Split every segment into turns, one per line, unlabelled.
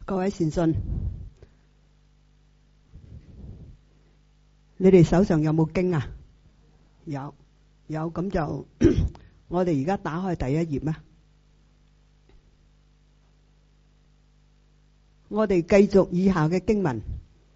各位善信，你哋手上有冇經啊？有，咁就我哋而家打開第一頁啦。我哋繼續以下嘅經文。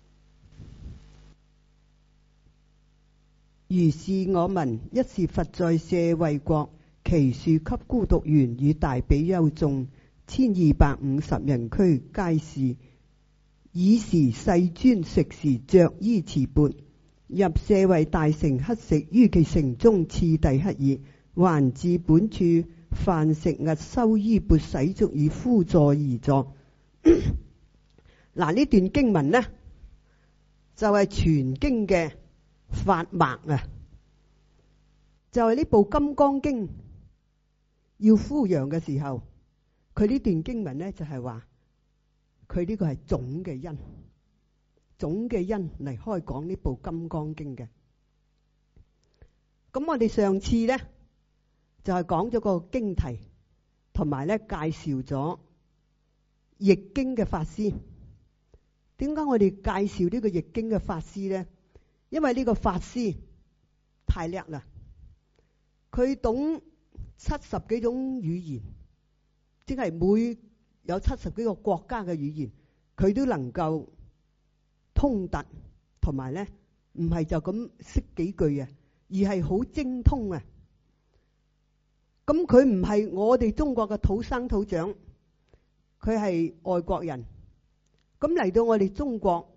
如是我聞，一時佛在舍衛國，祇樹給孤獨園與大比丘眾1250人俱，皆是。爾時世尊食時，着衣持缽，入舍衛大城乞食，於其城中次第乞已，還至本處，飯食訖修衣缽洗足，以敷座而坐。嗱，呢段經文呢，就係全經嘅法脈啊！就係呢部《金剛經》要敷養嘅時候，佢呢段經文呢，就係話佢呢個係總嘅因嚟開講呢部《金剛經》嘅。咁我哋上次呢，就係講咗個經題，同埋呢介紹咗譯經嘅法師。點解我哋介紹呢個譯經嘅法師呢？因為呢個法師太叻啦，佢懂70幾種語言，即係每有70幾個國家嘅語言，佢都能夠通達，同埋呢唔係就咁識幾句啊，而係好精通啊。咁佢唔係我哋中國嘅土生土長，佢係外國人。咁嚟到我哋中國，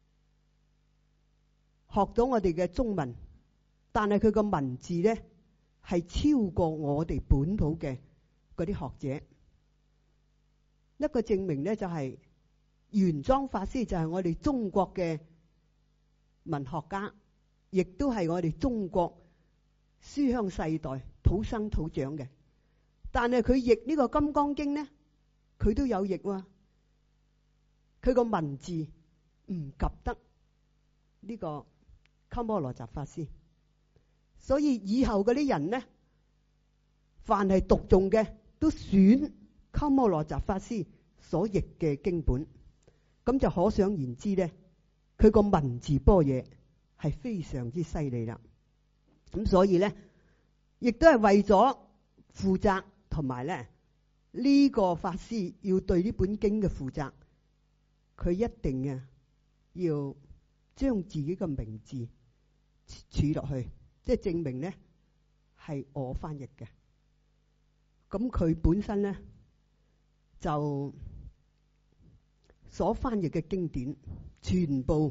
學咗我哋嘅中文，但係佢個文字呢係超過我哋本土嘅嗰啲學者。一個證明呢，就係玄奘法師就係我哋中國嘅文學家，亦都係我哋中國書香世代土生土長嘅。但係佢譯呢個《金剛經》呢，佢都有譯喎。佢個文字唔及得呢個鳩摩羅什法師，所以以後嗰啲人呢，凡係讀誦嘅都選鳩摩羅什法師所譯嘅經本，咁就可想而知呢，佢個文字般若係非常之犀利啦。咁所以呢，亦都係為咗負責，同埋呢呢個法師要對呢本經嘅負責。佢一定要將自己嘅名字署落去，即係證明呢係我翻譯嘅。咁佢本身呢，就所翻譯嘅經典，全部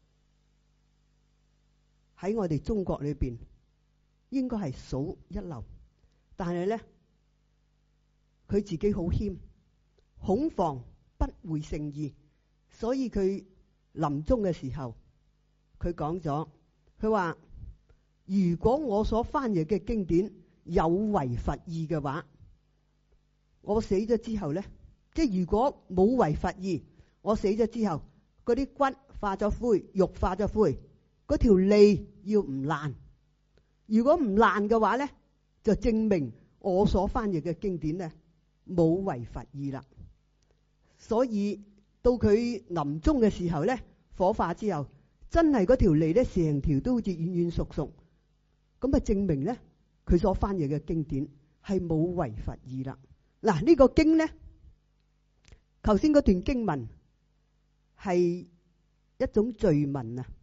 喺我哋中國裏邊應該係數一流。但係呢，佢自己好謙，恐防不會誠意。所以佢臨終嘅時候，佢講咗，佢話如果我所翻譯嘅經典有違佛意嘅話，我死咗之後呢，即係如果冇違佛意，我死咗之後，嗰啲骨化咗灰，肉化咗灰，嗰條脷要唔爛。如果唔爛嘅話呢，就證明我所翻譯嘅經典呢冇違佛意啦。所以到佢臨終嘅時候呢，火化之後，真係嗰條脷呢成條都好似軟軟熟熟，咁啊證明呢佢所翻譯嘅經典係冇違佛意啦。嗱，呢個經呢，頭先嗰段經文係一種序文啊。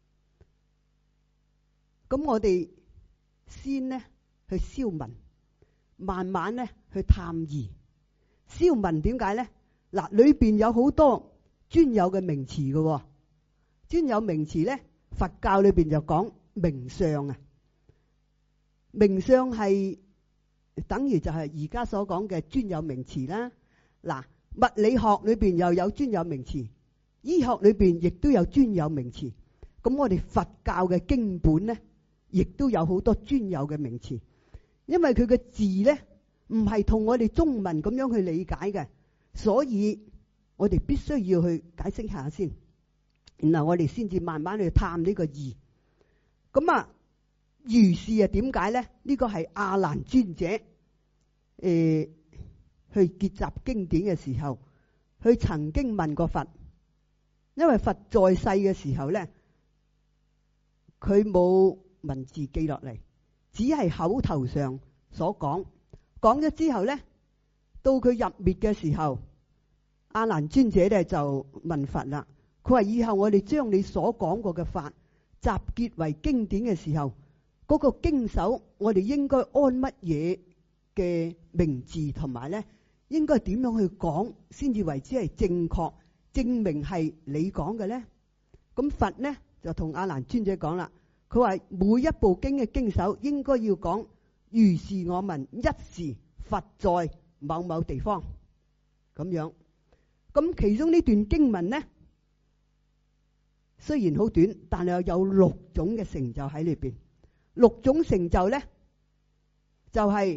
咁我哋先呢去消文，慢慢呢去探義。消文點解呢？嗱，裏邊有好多專有嘅名詞嘅，專有名詞呢，佛教裏邊就講名相啊。名相係等於就係而家所講嘅專有名詞啦。嗱，物理學裏邊又有專有名詞，醫學裏邊亦都有專有名詞。咁我哋佛教嘅經本呢，亦都有好多專有嘅名詞，因為佢嘅字呢，唔係同我哋中文咁樣去理解嘅。所以我哋必須要去解釋下先，然後我哋先至慢慢去探呢個義。咁啊，如是啊，點解呢？呢個係阿難尊者去結集經典嘅時候， 佢曾經問過佛，因為佛在世嘅時候咧，佢冇文字記落嚟，只係口頭上所講。講咗之後咧，到佢入滅嘅時候，阿難尊者咧就問佛啦。佢話：以後我哋將你所講過嘅法集結為經典嘅時候，嗰個經手我哋應該安乜嘢嘅名字，同埋咧應該點樣去講先至為之係正確，證明係你講嘅咧？咁佛咧就同阿難尊者講啦，佢話每一部經嘅經手應該要講如是我聞一時佛在某某地方咁樣。咁其中呢段經文咧雖然好短，但係有6種嘅成就喺裏邊。6種成就咧就係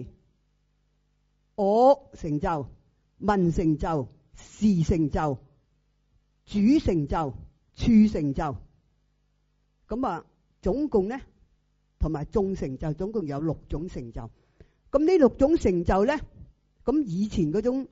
我成就、聞成就、事成就、主成就、處成就。咁啊，總共咧同埋眾成就，總共有6種成就。咁呢6種成就咧，咁以前嗰種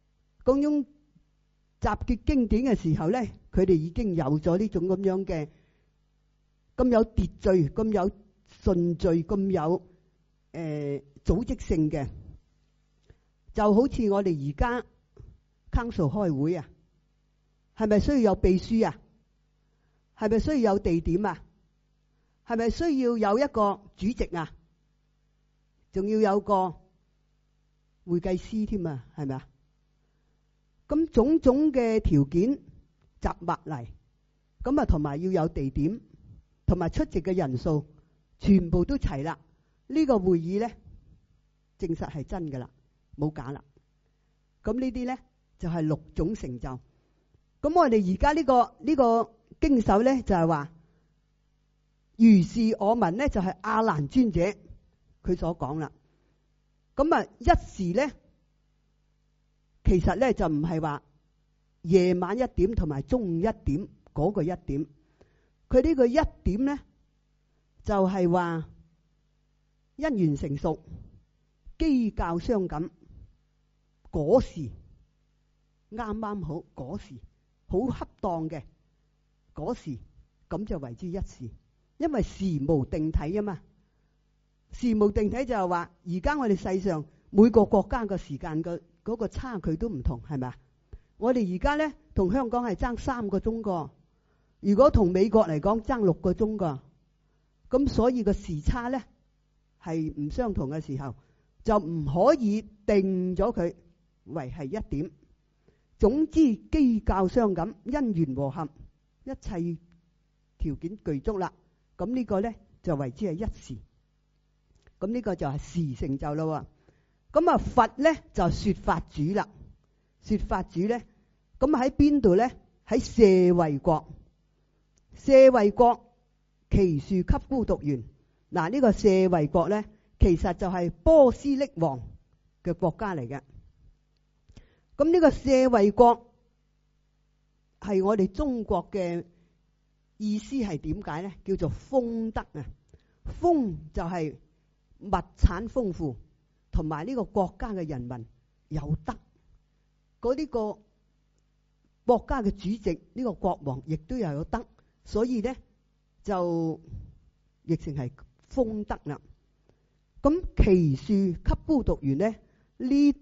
集結經典嘅時候咧，佢哋已經有咗呢種咁樣嘅咁有秩序、咁有順序、咁有組織性嘅，就好似我哋而家 council 開會啊，係咪需要有秘書啊？係咪需要有地點啊？係咪需要有一個主席啊？仲要有個會計師添啊？係咪啊？咁種種嘅條件集埋嚟，咁啊同埋要有地點，同埋出席嘅人數，全部都齊啦。呢個會議咧，證實係真噶啦，冇假啦。咁呢啲咧就係6種成就。咁我哋而家呢個經手咧就係話如是我聞咧，就係阿難尊者佢所講啦。咁啊一時咧，其實咧就唔係話夜晚1點同埋中午1點嗰個1點，佢呢個1點咧就係話因緣成熟、機教相感嗰時啱啱好，嗰時好恰當嘅嗰時，咁就為之一時。因為時無定體啊嘛，時無定體就係話而家我哋世上每個國家嘅時間嘅嗰個差距都唔同，係咪啊？我哋而家咧同香港係爭3個鐘個，如果同美國嚟講爭6個鐘個，咁所以個時差咧係唔相同嘅時候，就唔可以定咗佢為係1點。總之機教相感，因緣和合，一切條件具足啦，咁呢個咧就為之係一時。咁呢個就係時成就啦。咁啊佛咧就說法主啦，說法主咧，咁喺邊度咧？喺舍衛國。舍衛國祇樹給孤獨園。嗱，呢個舍衛國咧，其實就係波斯匿王嘅國家嚟嘅。咁呢個舍衛國係我哋中國嘅意思係點解咧？叫做豐德啊！豐就係物產豐富，同埋呢個國家嘅人民有德。嗰呢個國家嘅主席，呢個國王亦都有德，所以咧就譯成係豐德啦。咁祇樹給孤獨園咧，呢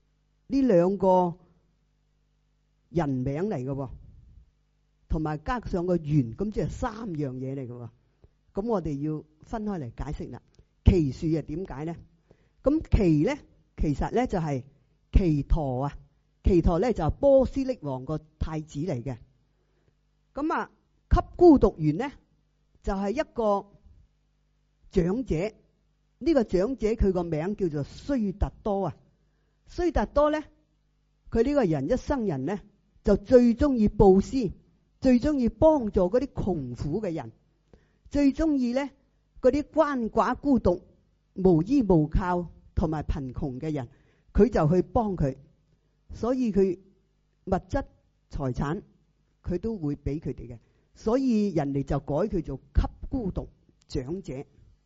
2個人名嚟嘅，同埋加上個園，咁即係3樣嘢嚟嘅。咁我哋要分開嚟解釋啦。祇樹係點解咧？咁祇咧，其實咧就係祇陀啊。祇陀咧就係波斯匿王個太子嚟嘅。咁啊，給孤獨園咧就係一個長者。呢個長者佢個名叫做須達多啊。須達多咧，佢呢個人一生人咧就最中意布施，最中意幫助嗰啲窮苦嘅人，最中意咧嗰啲鰥寡孤獨、無依無靠同埋貧窮嘅人，佢就去幫佢。所以佢物質財產佢都會俾佢哋嘅，所以人哋就改佢做給孤獨長者。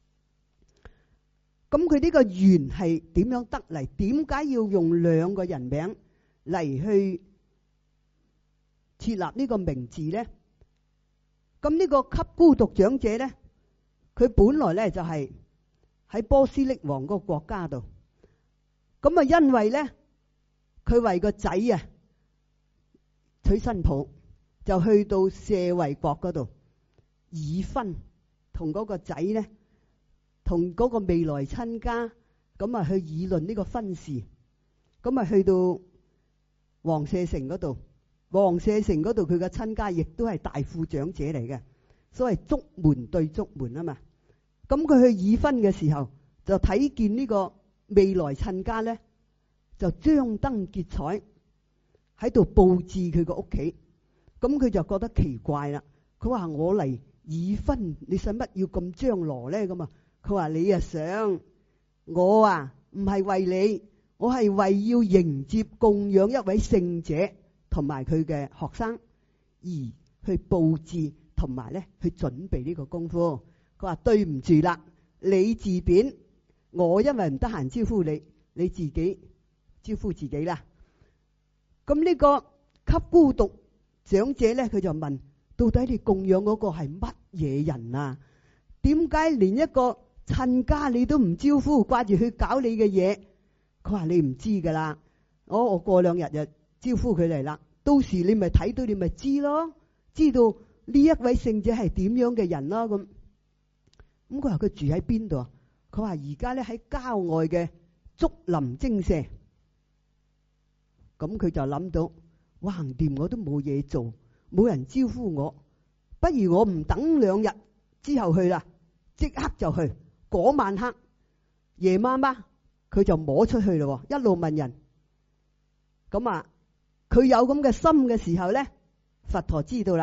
咁佢呢個緣係點樣得嚟？點解要用2個人名嚟去設立呢個名字咧？咁呢個給孤獨長者咧，佢本來咧就係喺波斯匿王嗰個國家度。咁啊，因為咧佢為個仔啊娶新抱，就去到舍衛國嗰度議婚，同嗰個仔咧，同嗰個未來親家咁啊去議論呢個婚事。咁啊去到王舍城嗰度。王舍城嗰度佢嘅親家亦都係大富長者嚟嘅，所謂竹門對竹門啊嘛。咁佢去議婚嘅時候，就睇見呢個未來親家咧，就張燈結彩喺度佈置佢個屋企。咁佢就覺得奇怪啦。佢話：我嚟議婚，你使乜要咁張羅咧？咁啊，佢話你啊想我啊，唔係為你，我係為要迎接供養一位聖者同埋佢嘅學生而去佈置同埋咧去準備呢個功夫。佢話對唔住啦，你自便，我因為唔得閒招呼你，你自己招呼自己啦。咁呢個給孤獨長者咧，佢就問：到底你供養嗰個係乜嘢人啊？點解連一個親家你都唔招呼，掛住去搞你嘅嘢？佢話你唔知噶啦，我過兩日就招呼佢嚟啦，到時你咪睇到，你咪知咯，知道呢一位聖者係點樣嘅人咯。咁佢話佢住喺邊度啊？佢話而家咧喺郊外嘅竹林精舍。咁佢就諗到，哇，橫掂我都冇嘢做，冇人招呼我，不如我唔等兩日之後去啦，即刻就去。嗰晚黑夜媽媽佢就摸出去咯，一路問人。咁啊，佢有咁嘅心嘅時候咧，佛陀知道啦。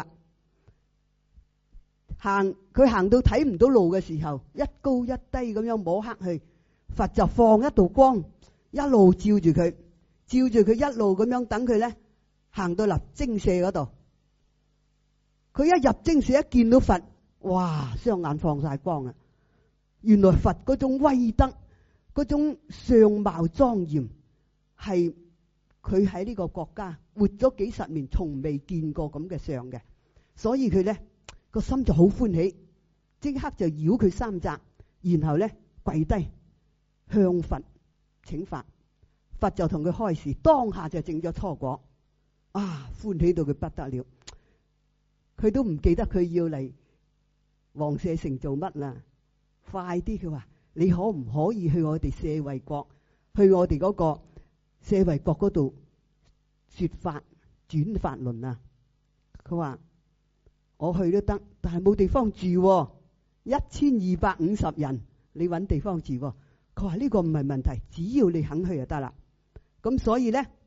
佢行到睇唔到路嘅時候，一高一低咁樣摸黑去，佛就放一道光，一路照住佢，一路咁樣等佢咧行到入精舍嗰度。佢一入精舍，一見到佛，哇，雙眼放晒光啊！原來佛嗰種威德，嗰種相貌莊嚴，係佢喺呢個國家活咗幾十年，從未見過咁嘅相嘅，所以佢咧個心就好歡喜，即刻就繞佢三匝，然後咧跪低向佛請法，佛就同佢開示，當下就證咗初果，啊，歡喜到佢不得了，佢都唔記得佢要嚟王舍城做乜啦。快啲！佢話你可唔可以去我哋舍衛國，去我哋嗰個舍衛國嗰度說法轉法輪啊？佢話我去都得，但係冇地方住，1250人，你搵地方住。佢話呢個唔係問題，只要你肯去就得啦。咁所以咧，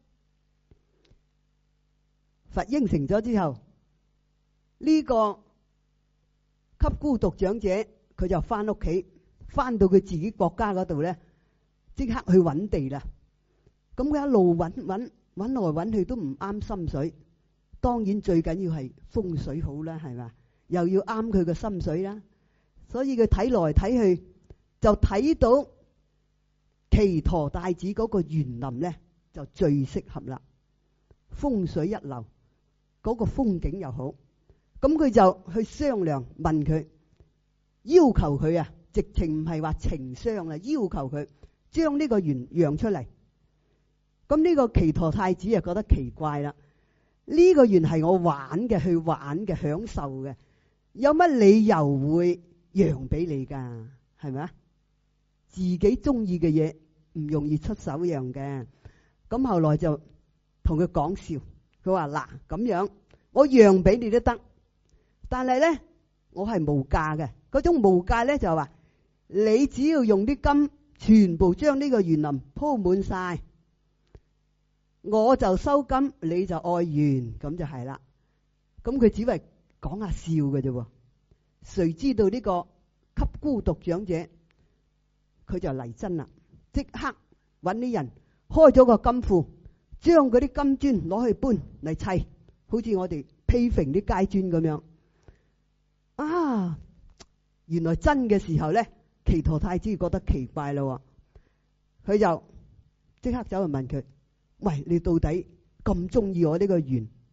佛應承咗之後，呢個給孤獨長者。佢就翻屋企，翻到佢自己國家嗰度咧，即刻去揾地啦。咁佢一路揾來揾去都唔啱心水，當然最緊要係風水好啦，係嘛？又要啱佢個心水啦。所以佢睇來睇去，就睇到祇陀帶子嗰個園林咧，就最適合啦。風水一流，嗰個風景又好。咁佢就去商量，問佢。要求佢啊，直情唔係話情商啦，要求佢將呢個園讓出嚟。咁呢個祇陀太子啊覺得奇怪啦，呢個園係我玩嘅，去玩嘅，享受嘅，有乜理由會讓俾你噶？係咪啊？自己中意嘅嘢唔容易出手讓嘅。咁後來就同佢講笑，佢話嗱，咁樣我讓俾你都得，但係咧我係無價嘅。嗰種無價咧就係話，你只要用啲金全部將呢個園林鋪滿晒，我就收金，你就愛園，咁就係啦。咁佢只係講下笑嘅啫。誰知道呢個給孤獨長者，佢就嚟真啦，即刻搵啲人開咗個金庫，將嗰啲金磚攞去搬嚟砌，好似我哋批揈啲街磚咁樣。啊！原來真嘅時候咧，祇陀太子覺得奇怪咯，佢就即刻走去問佢：喂，你到底咁中意我呢個園，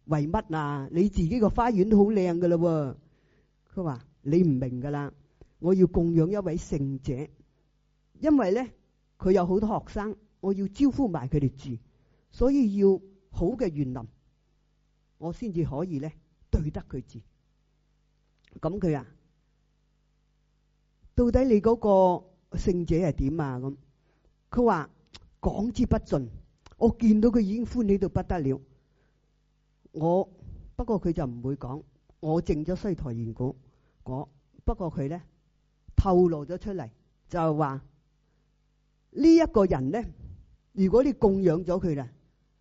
為乜啊？你自己個花園都好靚噶啦。佢話你唔明噶啦，我要供養一位聖者，因為咧佢有好多學生，我要招呼埋佢哋住，所以要好嘅園林，我先至可以咧對得佢住。咁佢啊，到底你嗰個聖者係點啊？咁佢話講之不盡，我見到佢已經歡喜到不得了。不過佢就唔會講，我證咗西台言果。不過佢咧透露咗出嚟，就係話呢一個人咧，如果你供養咗佢啦，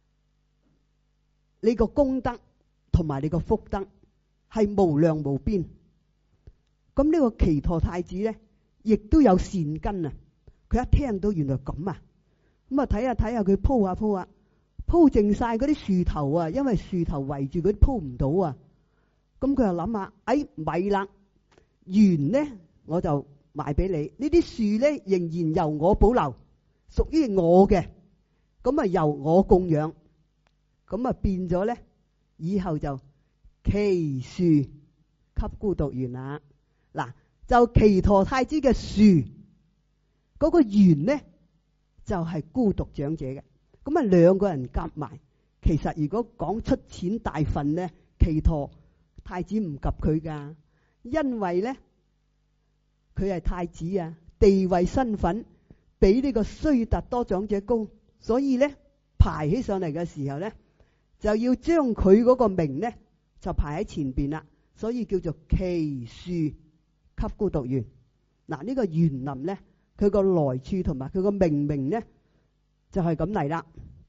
你個功德同埋你個福德係無量無邊。咁呢個祇陀太子咧，亦都有善根啊！佢一聽到原來咁啊，咁啊睇下佢鋪下鋪淨晒嗰啲樹頭啊，因為樹頭圍住佢鋪唔到啊。咁佢又諗下，咪啦，園咧我就賣俾你，呢啲樹咧仍然由我保留，屬於我嘅，咁啊由我供養，咁啊變咗咧，以後就祇樹給孤獨園啦。嗱，就祇陀太子嘅樹嗰個園咧，就係孤獨長者嘅。咁啊兩個人夾埋，其實如果講出錢大份咧，祇陀太子唔及佢噶，因為咧佢係太子啊，地位身份比呢個須達多長者高，所以咧排起上嚟嘅時候咧，就要將佢嗰個名咧就排喺前邊啦，所以叫做祇樹給孤獨園。嗱，呢個園林咧，佢個來處同埋佢個命名咧就係咁嚟啦。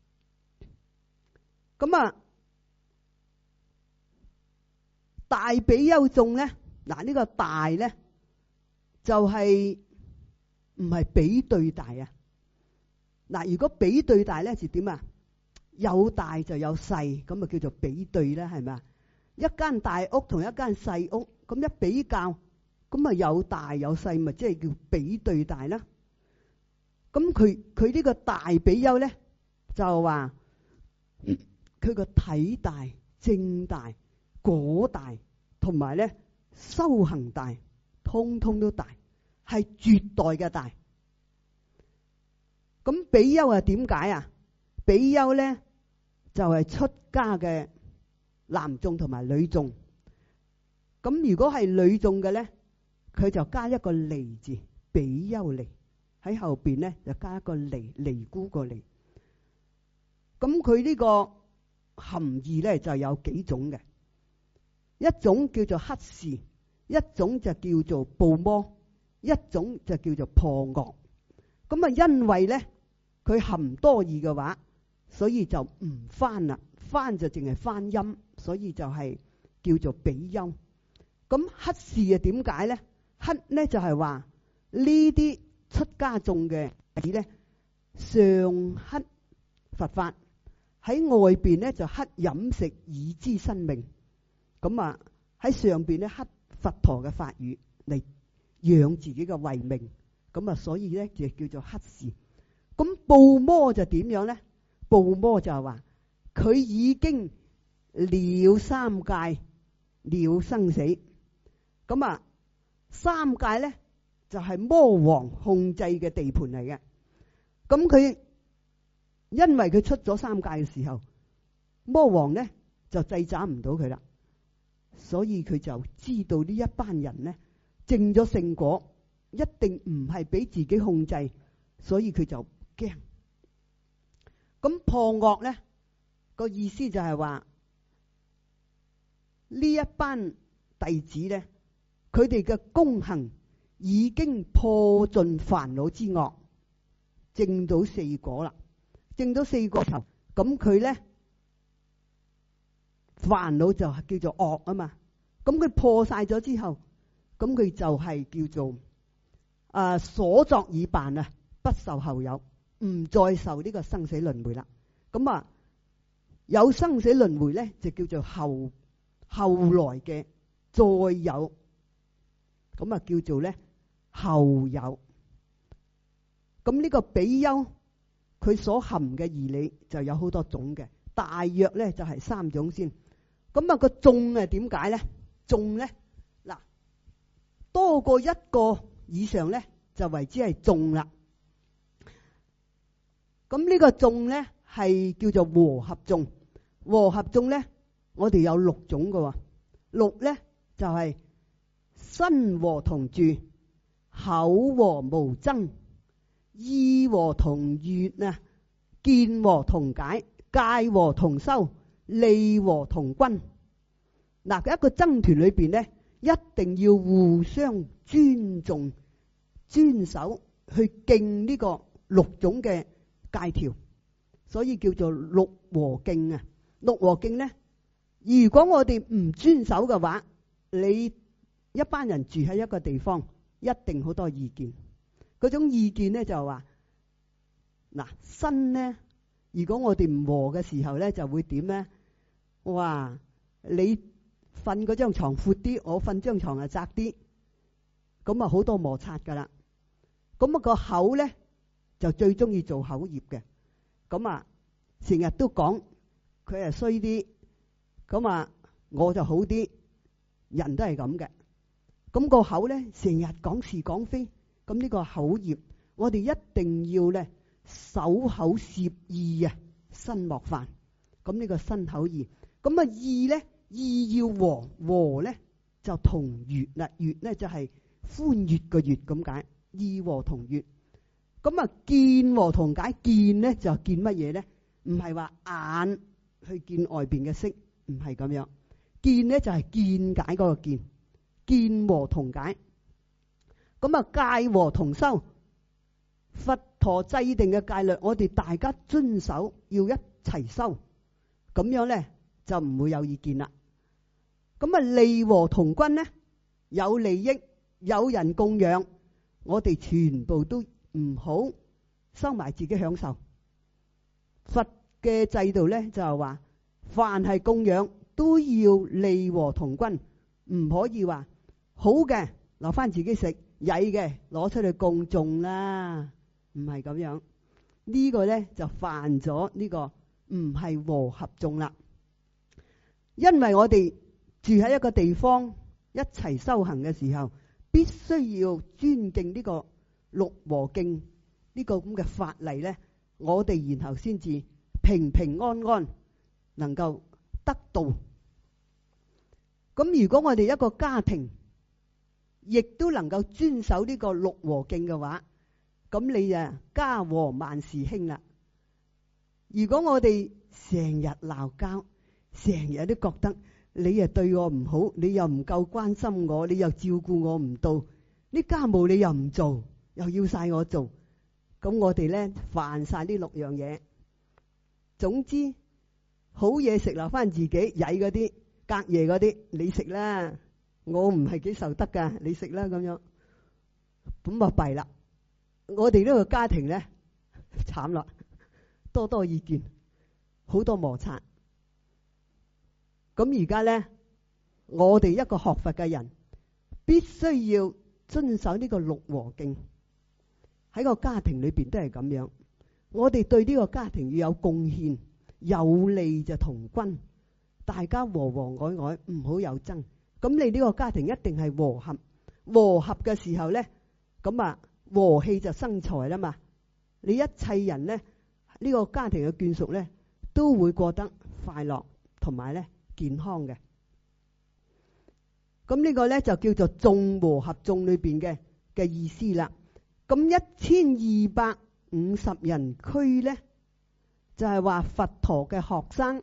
咁啊大比丘眾咧，嗱呢個大咧就係唔係比對大啊？嗱，如果比對大咧就點啊？有大就有細，咁啊叫做比對啦，係咪啊？一間大屋同一間細屋，咁一比較，咁啊有大有細，咪即係叫比對大啦。咁佢呢個大比丘咧就話佢個體大、正大、果大，同埋咧修行大，通通都大，係絕代嘅大。咁比丘係點解啊？比丘咧就係出家嘅男眾同埋女眾。咁如果係女眾嘅咧，佢就加一個尼字，比丘尼喺後邊咧就加一個尼姑個尼。咁佢呢個含義咧就有幾種嘅，一種叫做乞士，一種就叫做怖魔，一種就叫做破惡。咁啊因為咧佢含多義嘅話，所以就唔翻啦，翻就淨係翻音，所以就係叫做比丘。咁乞士啊點解咧？乞咧就係話呢啲出家眾嘅子咧，上乞佛法，喺外邊咧就乞飲食以資生命。咁啊喺上邊咧乞佛陀嘅法語嚟養自己嘅慧命。咁啊所以咧就叫做乞士。咁怖魔就點樣咧？怖魔就係話佢已經了三界，了生死。咁啊三界咧就係魔王控制嘅地盤嚟嘅。咁佢因為佢出咗三界嘅時候，魔王咧就制斬唔到佢啦，所以佢就知道呢一班人咧證咗聖果，一定唔係俾自己控制，所以佢就驚。咁破惡咧個意思就係話呢一班弟子咧，佢哋嘅功行已經破盡煩惱之惡，證到四果啦。證到四果頭，咁佢咧煩惱就係叫做惡啊嘛。咁佢破晒咗之後，咁佢就係叫做所作已辦啊，不受後有，唔再受呢個生死輪迴啦。咁啊有生死輪迴咧，就叫做後來嘅再有，咁啊叫做咧後有。咁呢個比丘佢所含嘅義理就有好多種嘅，大約咧就係三種先。 咁啊個眾係點解咧？眾咧嗱，多過一個以上咧就為之係眾啦。咁呢個眾咧係叫做和合眾。和合眾咧，我哋有六種噶。六咧就係身和同住，口和無爭，意和同悅啊，見和同解，戒和同修，利和同均。嗱，一個僧團裏邊咧，一定要互相尊重、遵守，去敬呢個六種嘅戒條，所以叫做六和敬啊。六和敬咧，如果我哋唔遵守嘅話，你一班人住喺一個地方，一定好多意見。嗰種意見咧就係話，嗱，身咧，如果我哋唔和嘅時候咧，就會點咧？哇！你瞓嗰張床闊啲，我瞓張床係窄啲，咁啊好多摩擦噶啦。咁啊個口咧就最中意做口業嘅，咁啊成日都講佢係衰啲，咁啊我就好啲，人都係咁嘅。咁個口咧成日講是講非，咁呢個口業我哋一定要咧守口攝意啊，身莫犯。咁呢個身口意，咁啊意咧，意要和，和咧就同悅啦，悅咧就係歡悅嘅悅咁解，意和同悅。咁啊見和同解，見咧就見乜嘢咧？唔係話眼去見外邊嘅色，唔係咁樣。見咧就係見解嗰個見，見和同解。咁啊戒和同修，佛陀制定嘅戒律，我哋大家遵守，要一齊修，咁樣咧就唔會有意見啦。咁啊利和同均咧，有利益，有人供養，我哋全部都唔好收埋自己享受。佛嘅制度咧就係話，凡係供養都要利和同均，唔可以話好嘅留翻自己食，曳嘅攞出去供眾啦，唔係咁樣。呢個咧就犯咗呢個唔係和合眾啦。因為我哋住喺一個地方一齊修行嘅時候，必須要尊敬呢個六和敬呢個咁嘅法例咧，我哋然後先至平平安安能夠得道。咁如果我哋一個家庭亦都能夠遵守呢個六和敬嘅話，咁你啊家和萬事興啦。如果我哋成日鬧交，成日都覺得你又對我唔好，你又唔夠關心我，你又照顧我唔到，啲家務你又唔做，又要晒我做，咁我哋咧犯晒呢六樣嘢。總之好嘢食留翻自己，曳嗰啲隔夜嗰啲你食啦，我唔係幾受得噶，你食啦咁樣，咁啊弊啦。我哋呢個家庭咧慘啦，多多意見，好多摩擦。咁而家咧，我哋一個學佛嘅人必須要遵守呢個六和敬，喺個家庭裏邊都係咁樣。我哋對呢個家庭要有貢獻，有利就同均，大家和和藹藹，唔好有爭。咁你呢個家庭一定係和合，和合嘅時候咧，咁啊和氣就生財啦嘛。你一切人咧，呢個家庭嘅眷屬咧，都會過得快樂同埋咧健康嘅。咁呢個咧就叫做眾和合眾裏邊嘅意思啦。咁1250人區咧，就係話佛陀嘅學生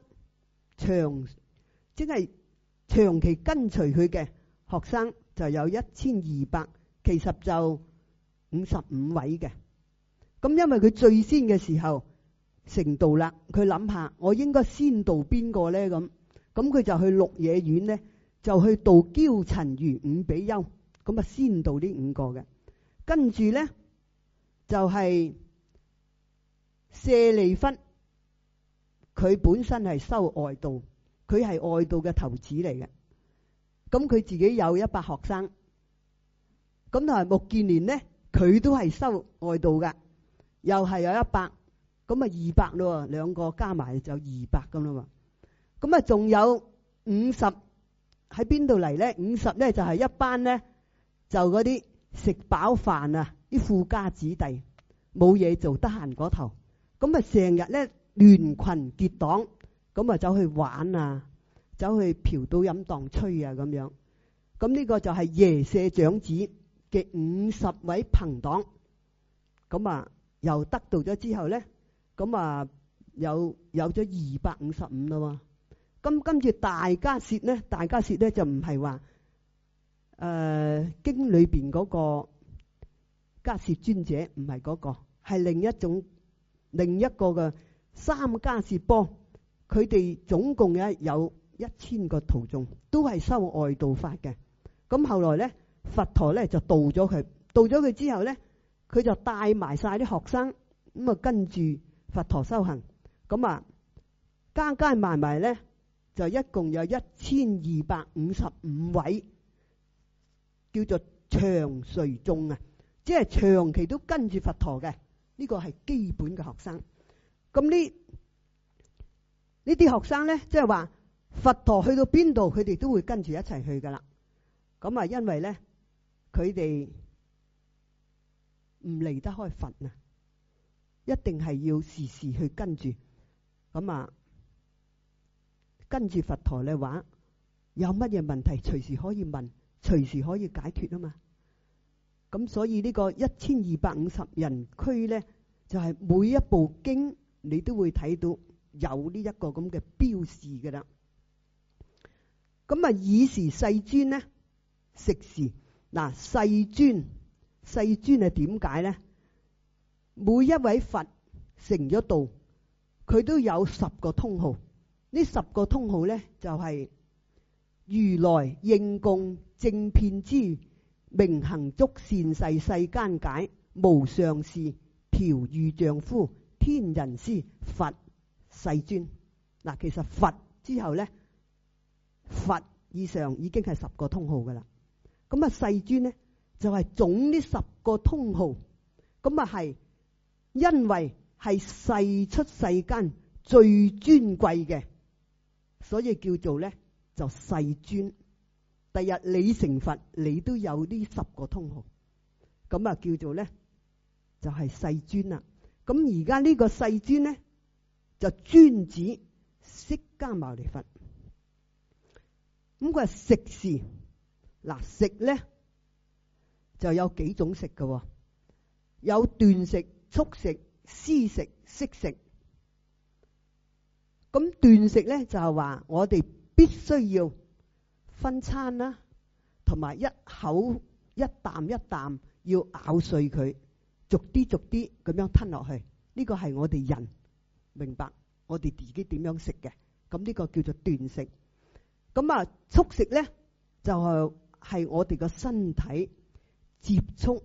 即係長期跟隨佢嘅學生就有1200，其實就55位嘅。咁因為佢最先嘅時候成道啦，佢諗下我應該先度邊個咧？咁佢就去鹿野苑咧，就去度憍陳如5比丘，咁啊先度呢5個嘅。跟住咧就係舍利弗，佢本身係修外道，佢係外道嘅頭子嚟嘅。咁佢自己有100學生，咁同埋目犍連咧，佢都係修外道噶，又係有100，咁啊200咯，兩個加埋就200咁啦嘛。咁啊仲有 50喺邊度嚟咧？50咧就係一班咧就嗰啲食飽飯啊，啲富家子弟冇嘢做，得閒嗰頭，咁啊成日咧聯群結黨，咁啊走去玩啊，走去嫖賭飲蕩吹啊咁樣。咁呢個就係耶舍長子嘅50位朋黨。咁啊又得到咗之後咧，咁啊有咗255啦。咁跟住大迦葉咧，大迦葉咧就唔係話經裏邊嗰個迦葉尊者，唔係嗰個，係另一個嘅三迦葉波。佢哋總共有1000個徒眾，都係修外道法嘅。咁後來咧，佛陀咧就度咗佢，度咗佢之後咧，佢就帶埋晒啲學生，咁啊跟住佛陀修行。咁啊加埋埋咧，就一共有1255位，叫做長隨眾啊，即係長期都跟住佛陀嘅。呢個係基本嘅學生。咁呢啲學生咧，即係話佛陀去到邊度，佢哋都會跟住一齊去噶啦。咁啊，因為咧佢哋唔離得開佛啊，一定係要時時去跟住。咁啊，跟住佛陀嘅話，有乜嘢問題隨時可以問，隨時可以解決啊嘛。咁所以呢個1250人區咧，就係每一部經你都會睇到有呢一個咁嘅標示噶啦。咁啊，爾時世尊咧食時，嗱世尊係點解咧？每一位佛成咗道，佢都有10個通號。呢10個通號咧就係如來應供正遍知，明行足善逝世間解，無上士調御丈夫，天人師佛世尊。嗱，其實佛之後咧，佛以上已經係10個通號噶啦。咁啊，世尊咧就係總呢10個通號。咁啊係因為係世出世間最尊貴嘅，所以叫做咧就世尊。第日你成佛，你都有呢10個通號，咁啊叫做咧就係世尊啦。咁而家呢個世尊咧就專指釋迦牟尼佛。咁佢係食時，嗱食咧就有幾種食嘅，有斷食、速食、施食、息食。咁斷食咧就係話我哋必須要分餐啦，同埋一口一啖一啖要咬碎佢，逐啲逐啲咁樣吞落去。呢個係我哋人明白我哋自己點樣食嘅。咁呢個叫做斷食。咁啊，速食咧就係我哋個身體接觸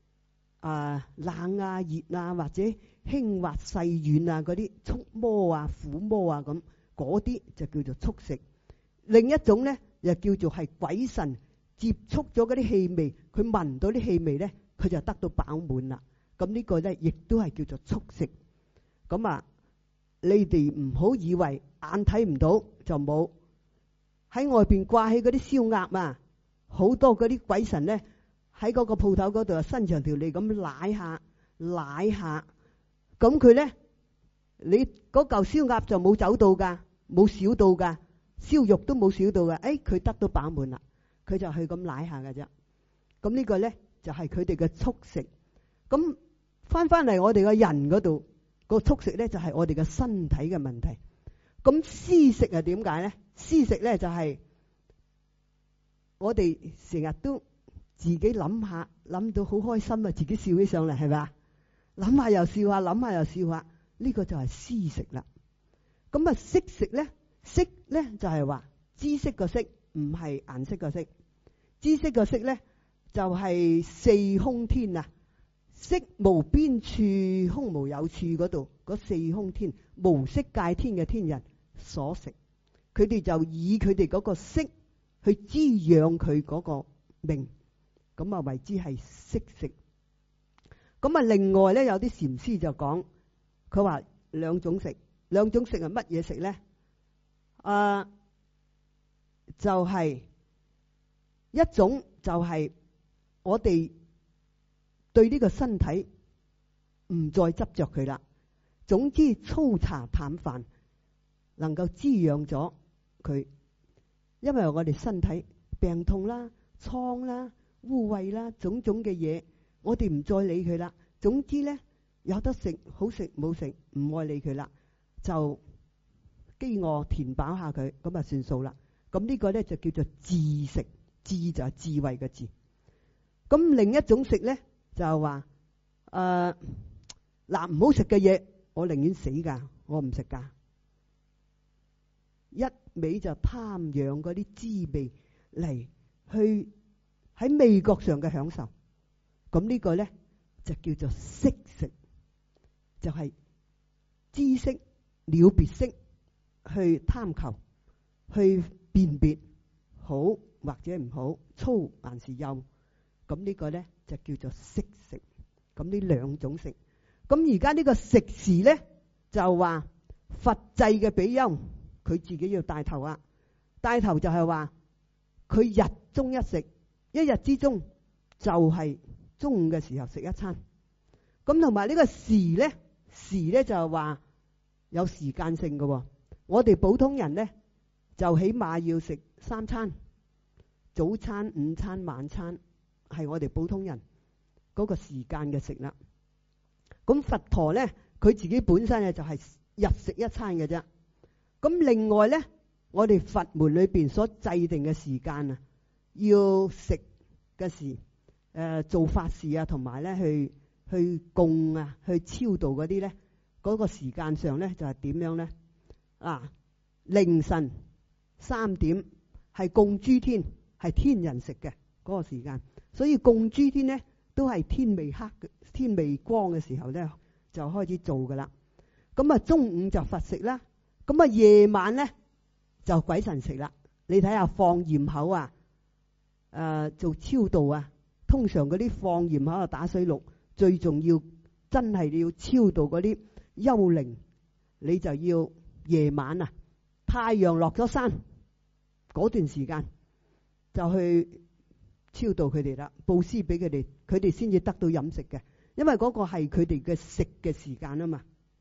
冷啊、熱啊，或者輕滑細軟啊嗰啲觸摸啊、撫摸啊咁，嗰啲就叫做速食。另一種咧又叫做係鬼神接觸咗嗰啲氣味，佢聞到啲氣味咧，佢就得到飽滿啦。咁呢個咧亦都係叫做速食。咁啊，你哋唔好以為眼睇唔到就冇。喺外邊掛起嗰啲燒鴨啊，好多嗰啲鬼神咧喺嗰個鋪頭嗰度啊，伸長條脷咁舐下，咁佢咧你嗰嚿燒鴨就冇走到噶，冇少到噶，燒肉都冇少到噶，佢得到飽滿啦，佢就去咁舐下噶啫。咁呢個咧就係佢哋嘅速食。咁翻嚟我哋個人嗰度個速食咧就係我哋嘅身體嘅問題。咁施食係點解咧？施食咧就係我哋成日都自己諗下，諗到好開心啊，自己笑起上嚟係咪啊？諗下又笑下，諗下又笑下，呢個就係施食啦。咁啊，息食咧，息咧就係話知識個息，唔係顏色個色。知識個息咧就係四空天啊，色無邊處，空無有處嗰度嗰四空天，無色界天嘅天人所食。佢哋就以佢哋嗰個色去滋養佢嗰個命，咁啊為之係息食。咁啊另外咧有啲禪師就講，佢話兩種食係乜嘢食咧？ 就係一種就係我哋對呢個身體唔再執着佢啦。總之粗茶淡飯能夠滋養咗佢，因為我哋身體病痛啦、瘡啦、污穢啦，種種嘅嘢，我哋唔再理佢啦。總之咧，有得食好食，冇食唔愛理佢啦，就飢餓填飽下佢，咁啊算數啦。咁呢個咧就叫做智食，智就係智慧嘅智。咁另一種食咧就係話嗱，唔好食嘅嘢，我寧願死噶，我唔食噶。一味就貪養嗰啲滋味嚟去喺味覺上嘅享受，咁呢個咧就叫做識食，就係知識了別識去貪求，去辨別好或者唔好，粗還是幼，咁呢個咧就叫做識食。咁呢兩種食，咁而家呢個食時咧就話佛制嘅比丘，佢自己要帶頭啊！帶頭就係話佢日中一食，一日之中就係中午嘅時候食一餐。咁同埋呢個時咧就係話有時間性嘅。我哋普通人咧就起碼要食3餐，早餐、午餐、晚餐係我哋普通人嗰個時間嘅食啦。咁佛陀咧佢自己本身咧就係日食一餐嘅啫。咁另外咧，我哋佛門裏邊所制定嘅時間啊，要食嘅時，做法事啊，同埋咧去供啊，去超度嗰啲咧，嗰個時間上咧就係點樣咧？凌晨3點係供諸天，係天人食嘅嗰個時間，所以供諸天咧都係天未黑、天未光嘅時候咧就開始做噶啦。咁啊，中午就佛食啦。咁啊，夜晚咧就鬼神食啦。你睇下放焰口啊，做超度啊，通常嗰啲放焰口啊打水爐，最重要真係你要超度嗰啲幽靈，你就要夜晚啊，太陽落咗山嗰段時間就去超度佢哋啦，布施俾佢哋，佢哋先至得到飲食嘅，因為嗰個係佢哋嘅食嘅時間啊嘛。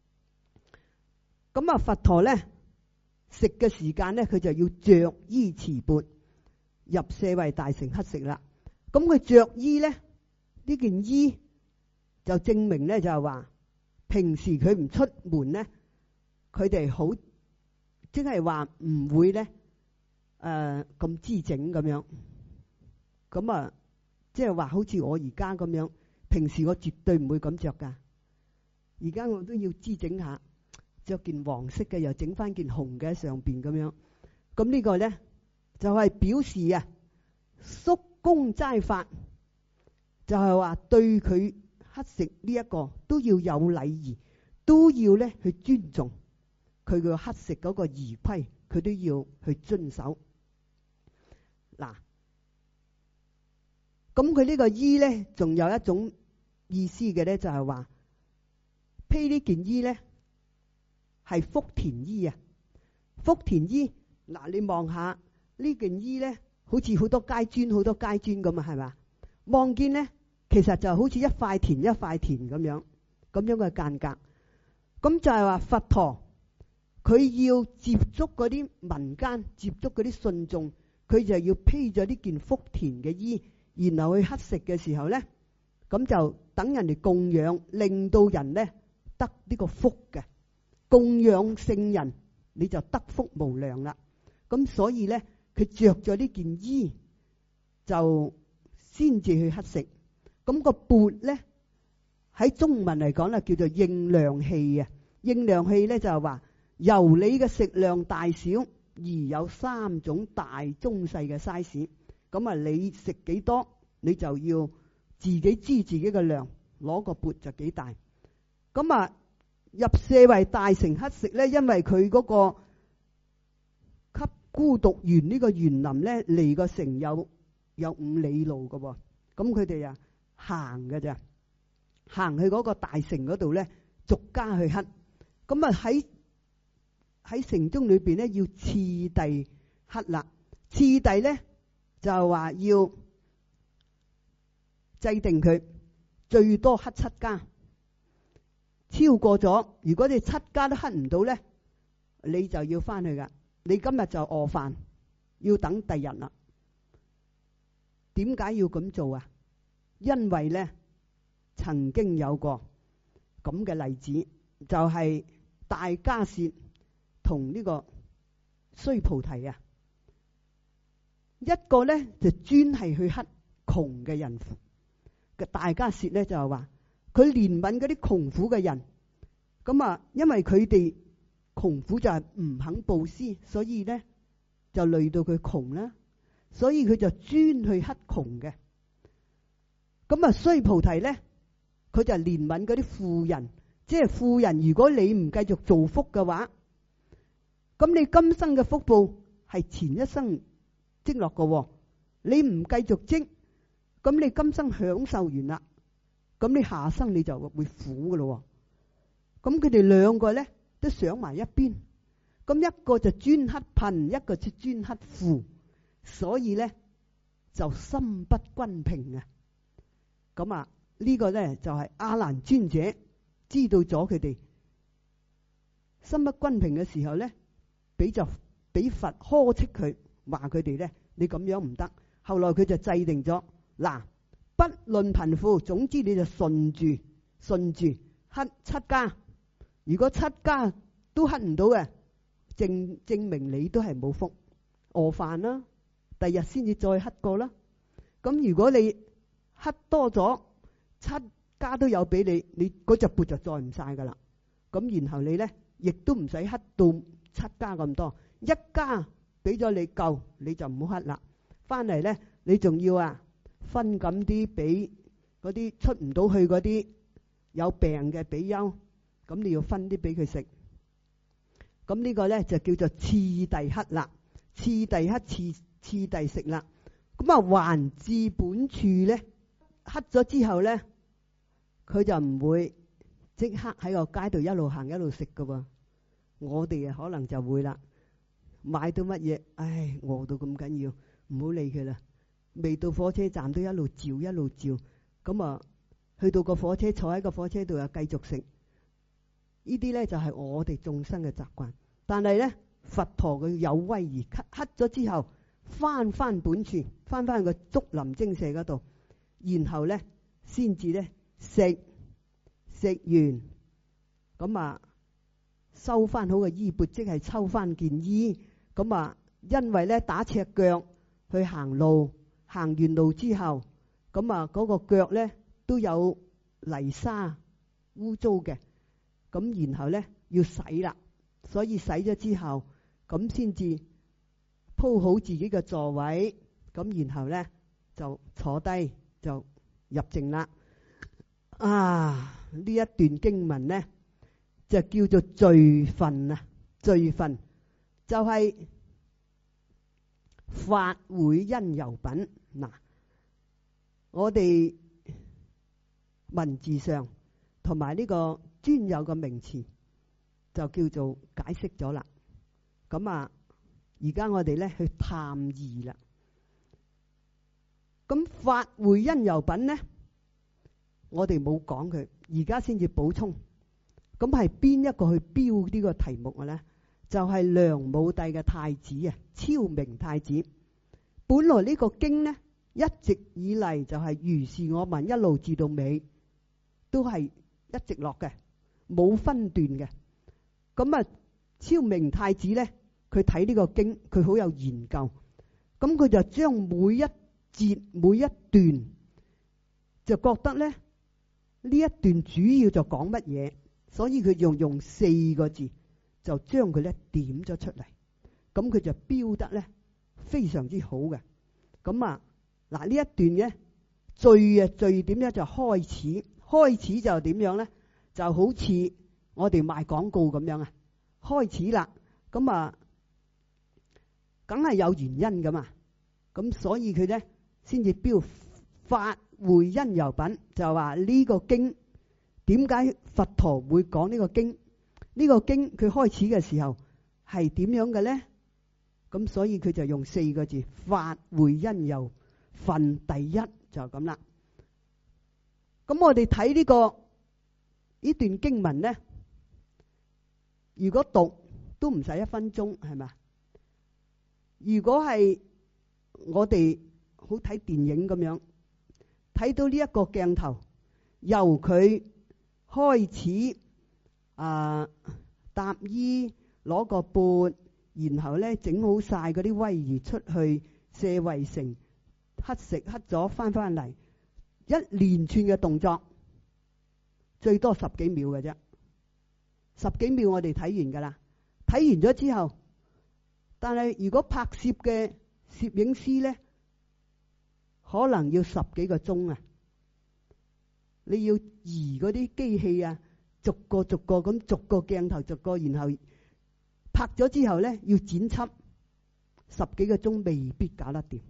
咁啊，佛陀咧食嘅時間咧，佢就要着衣持缽入舍衛大城乞食啦。咁佢着衣咧，呢件衣就證明咧就係話，平時佢唔出門咧，佢哋好即係話唔會咧咁姿整咁樣。咁啊，即係話好似我而家咁樣，平時我絕對唔會咁着噶。而家我都要姿整下。着件黃色嘅，又整翻件紅嘅喺上邊咁樣。咁呢個咧就係表示啊，宿供齋法就係話對佢乞食呢一個都要有禮儀，都要咧去尊重佢個乞食嗰個儀規，佢都要去遵守。嗱，咁佢呢個衣咧，仲有一種意思嘅咧，就係話披呢件衣咧。係福田衣啊！福田衣嗱，你望下呢件衣咧，好似好多階磚好多階磚咁啊，係嘛？望見咧，其實就好似一塊田一塊田咁樣嘅間隔。咁就係話佛陀佢要接觸嗰啲民間，接觸嗰啲信眾，佢就要披咗呢件福田嘅衣，然後去乞食嘅時候咧，咁就等人哋供養，令到人咧得呢個福嘅。供養聖人，你就得福無量啦。咁所以咧，佢着咗呢件衣就先至去乞食。咁個缽咧喺中文嚟講咧叫做應量器啊。應量器咧就係話由你嘅食量大小而有3種大中細嘅 size。咁啊，你食幾多，你就要自己知自己嘅量，攞個缽就幾大。咁啊。入舍衛大城乞食咧，因為佢嗰個給孤獨園呢個園林咧，離個城有5里路嘅喎。咁佢哋啊行嘅咋，行去嗰個大城嗰度咧，逐家去乞。咁啊喺城中裏邊咧，要次第乞啦。次次第咧就係話要制定佢最多乞7家，超過咗，如果你7家都乞唔到咧，你就要翻去噶。你今日就餓飯，要等第日啦。點解要咁做啊？因為咧曾經有過咁嘅例子，就係大迦葉同呢個須菩提啊，一個咧就專係去乞窮嘅人嘅。大迦葉咧就係話佢憐憫嗰啲窮苦嘅人，咁啊，因為佢哋窮苦就係唔肯布施，所以咧就累到佢窮啦，所以佢就專去乞窮嘅。咁啊，須菩提咧，佢就憐憫嗰啲富人，即係富人，如果你唔繼續造福嘅話，咁你今生嘅福報係前一生積落嘅，你唔繼續積，咁你今生享受完啦，咁你下生你就會苦嘅咯。咁佢哋兩個咧都想埋一邊，咁一個就專乞貧，一個就專乞富，所以咧就心不均平啊。咁啊，呢個咧就係阿難尊者知道咗佢哋心不均平嘅時候咧，俾佛呵斥佢，話佢哋咧你咁樣唔得。後來佢就制定咗，嗱，不論貧富，總之你就順住乞7家。如果7家都乞唔到嘅，證明你都係冇福，餓飯啦，第日先至再乞過啦。咁如果你乞多咗，7家都有俾你，你嗰隻缽就載唔晒噶啦。咁然後你咧亦都唔使乞到7家咁多，1家俾咗你夠，你就唔好乞啦。翻嚟咧，你仲要分咁啲俾嗰啲出唔到去嗰啲有病嘅比丘，咁你要分啲俾佢食。咁呢個咧就叫做次第乞啦，次第乞次第食啦。咁啊還至本處咧，乞咗之後咧，佢就唔會即刻喺個街度一路行一路食噶喎。我哋可能就會啦，買到乜嘢，唉，餓到咁緊要，唔好理佢啦。未到火車站都一路照一路照，咁啊去到個火車，坐喺個火車度又繼續食。呢啲咧就係我哋眾生嘅習慣。但係咧佛陀佢有威儀，乞咗之後翻本處，翻個竹林精舍嗰度，然後咧先至咧食完，咁啊收翻好個衣缽，即係抽翻件衣。咁啊因為咧打赤腳去行路，行完路之後，咁啊嗰個腳咧都有泥沙污糟嘅，咁然後咧要洗啦，所以洗咗之後，咁先至鋪好自己嘅座位，咁然後咧就坐低就入靜啦。呢一段經文咧就叫做序分啊，序分就係法會因由品。嗱，我哋文字上同埋呢個專有嘅名詞就叫做解釋咗啦。咁而家我哋咧去探義啦。咁法會因由品咧，我哋冇講佢，而家先至補充。咁係邊一個去標呢個題目嘅咧？就係梁武帝嘅太子啊，昭明太子。本來呢個經呢，一直以嚟就係如是我聞，一路至到尾都係一直落嘅，冇分段嘅。咁昭明太子咧，佢睇呢個經，佢好有研究，咁佢就將每一節每一段就覺得咧呢一段主要就講乜嘢，所以佢用4個字就將佢咧點咗出嚟，咁佢就標得咧非常之好嘅。咁嗱呢一段嘅序點樣就開始就點樣咧，就好似我哋賣廣告咁樣開始啦，咁梗係有原因噶嘛，咁所以佢咧先至標法會因由品，就話呢個經點解佛陀會講呢個經？呢個經佢開始嘅時候係點樣嘅咧？ 咁所以佢就用4個字，法會因由分第一就咁啦。咁我哋睇呢段經文咧，如果讀都唔使1分鐘，係咪？如果係我哋好睇電影咁樣，睇到呢一個鏡頭，由佢開始搭衣攞個缽，然後咧整好晒嗰啲威儀出去舍衛城乞食乞咗翻嚟，一連串嘅動作，最多10幾秒嘅啫，10幾秒我哋睇完噶啦。睇完咗之後，但係如果拍攝嘅攝影師咧，可能要10幾個鐘啊！你要移嗰啲機器啊，逐個咁逐個鏡頭逐個，然後拍咗之後咧要剪輯，10幾個鐘未必搞得掂。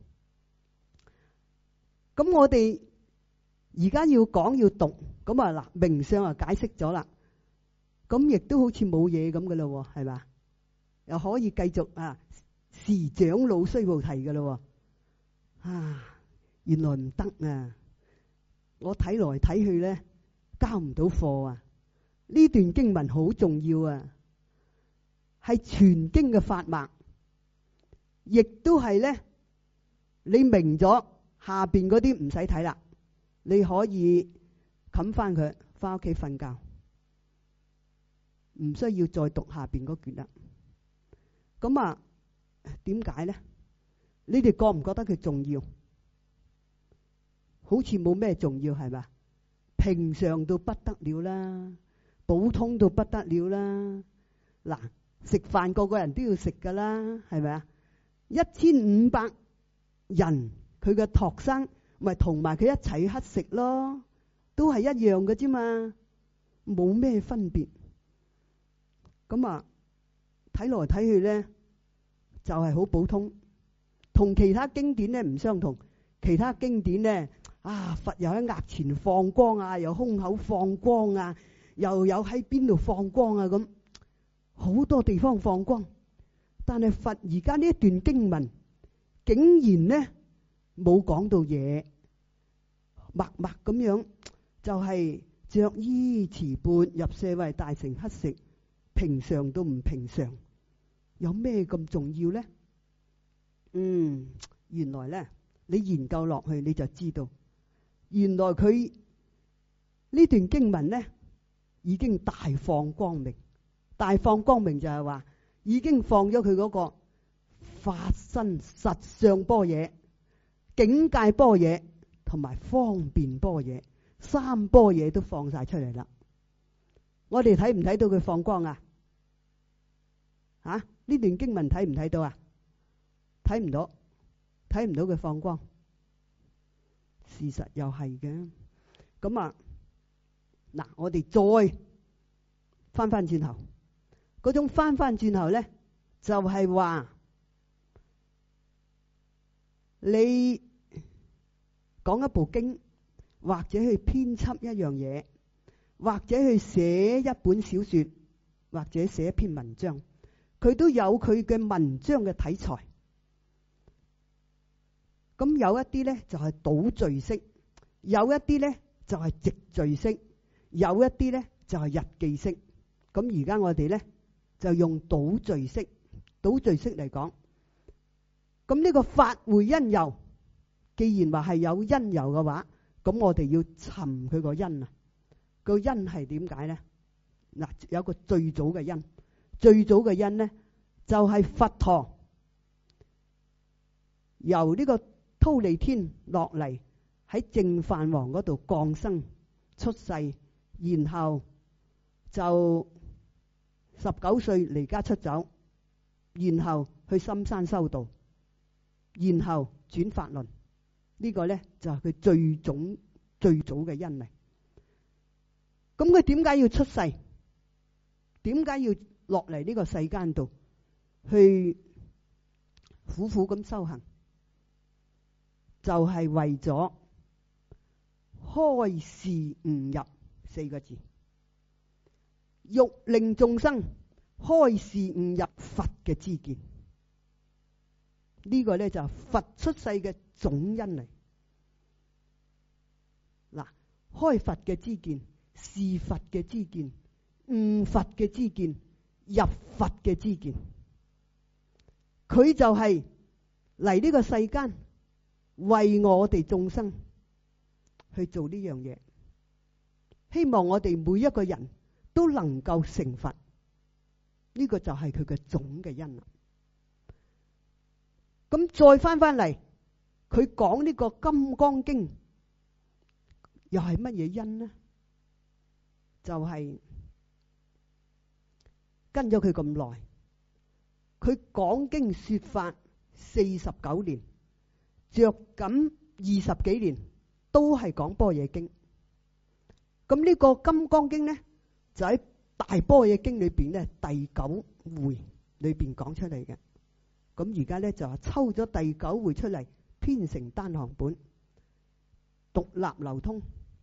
咁我哋而家要講要讀，咁啊嗱，名相啊解釋咗啦，咁亦都好似冇嘢咁噶啦，係嘛？又可以繼續時長老須菩提噶啦，原來唔得啊！我睇來睇去咧，交唔到貨啊！呢段經文好重要啊，係全經嘅法脈，亦都係咧，你明咗下邊嗰啲唔使睇啦，你可以冚翻佢，翻屋企瞓覺，唔需要再讀下邊嗰卷啦。咁點解咧？你哋覺唔覺得佢重要？好似冇咩重要，係嘛？平常到不得了啦，普通到不得了啦。嗱，食飯個個人都要食噶啦，係咪啊？1500人佢嘅託生，咪同埋佢一齊乞食咯，都係一樣嘅啫嘛，冇咩分別。咁睇來睇去咧，就係好普通，同其他經典咧唔相同。其他經典咧，佛又喺額前放光啊，又胸口放光啊，又有喺邊度放光啊，咁好多地方放光。但係佛而家呢一段經文，竟然咧冇講到嘢，默默咁樣就係着衣持缽入舍衛大城乞食，平常都唔平常，有咩咁重要咧？原來咧，你研究落去你就知道，原來佢呢段經文咧已經大放光明。大放光明就係話已經放咗佢嗰個法身實相般若、境界般若同埋方便般若3般若都放晒出嚟啦。我哋睇唔睇到佢放光啊？呢段經文睇唔睇到啊？睇唔到，睇唔到佢放光。事實又係嘅。咁我哋再翻轉頭，嗰種翻轉頭咧，就係話你講一部經，或者去編輯一樣嘢，或者去寫一本小說，或者寫一篇文章，佢都有佢嘅文章嘅題材。咁有一啲咧就係倒敘式，有一啲咧就係直敘式，有一啲咧就係日記式。咁而家我哋咧就用倒敘式嚟講。咁呢個法會因由，既然話係有因由嘅話，咁我哋要尋佢個因啊。個因係點解咧？有個最早嘅因，最早嘅因咧就係佛陀由呢個忉利天落嚟喺淨飯王嗰度降生出世，然後就19歲離家出走，然後去深山修道，然後轉法輪。呢個咧就係佢最早嘅因嚟。咁佢點解要出世？點解要落嚟呢個世間度去苦苦咁修行？就係為咗開示悟入4個字，欲令眾生開示悟入佛嘅知見。 呢個咧就係佛出世嘅總因嚟。嗱，開佛嘅知見，是佛嘅知見，悟佛嘅知見，入佛嘅知見，佢就係嚟呢個世間為我哋眾生去做呢樣嘢，希望我哋每一個人都能夠成佛。呢個就係佢嘅總嘅因啦。咁再翻嚟，佢講呢個《金剛經》又係乜嘢因呢？就係跟咗佢咁耐，佢講經說法49年，着緊20幾年都係講般若經。咁呢個《金剛經》呢，就喺大般若經裏邊咧第9回裏邊講出嚟嘅。咁而家咧就抽咗第9回出嚟，編成單行本，獨立流通。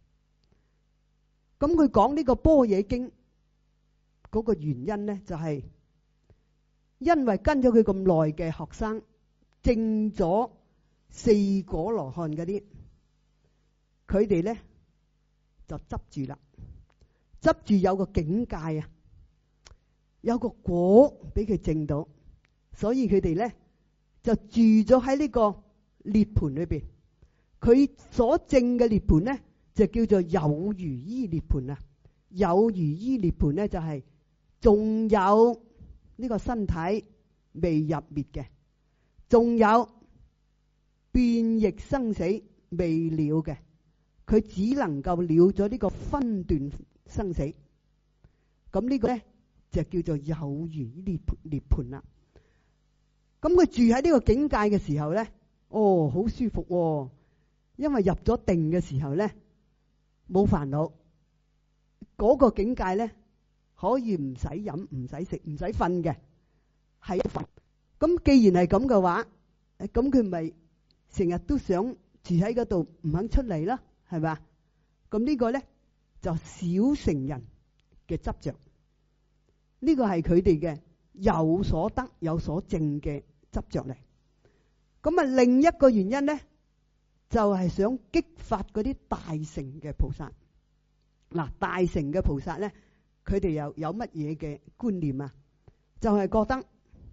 咁佢講呢個般若經嗰個原因咧，就係因為跟咗佢咁耐嘅學生證咗4果羅漢嗰啲，佢哋咧就執住啦。執住有個境界啊，有個果俾佢證到，所以佢哋咧就住咗喺呢個涅盤裏邊。佢所證嘅涅盤咧就叫做有餘依涅盤啊。有餘依涅盤咧就係仲有呢個身體未入滅嘅，仲有變易生死未了嘅，佢只能夠了咗呢個分段生死。咁呢個咧就叫做有餘涅盤啦。咁佢住喺呢個境界嘅時候咧，好舒服喎，因為入咗定嘅時候咧冇煩惱，嗰個境界咧可以唔使飲、唔使食、唔使瞓嘅，係一佛。咁既然係咁嘅話，咁佢咪成日都想住喺嗰度，唔肯出嚟啦，係咪？咁呢個咧就小乘人嘅執着，呢個係佢哋嘅有所得有所證嘅執着嚟。咁啊，另一個原因咧就係想激發嗰啲大乘嘅菩薩。嗱，大乘嘅菩薩咧，佢哋又有乜嘢嘅觀念啊？就係覺得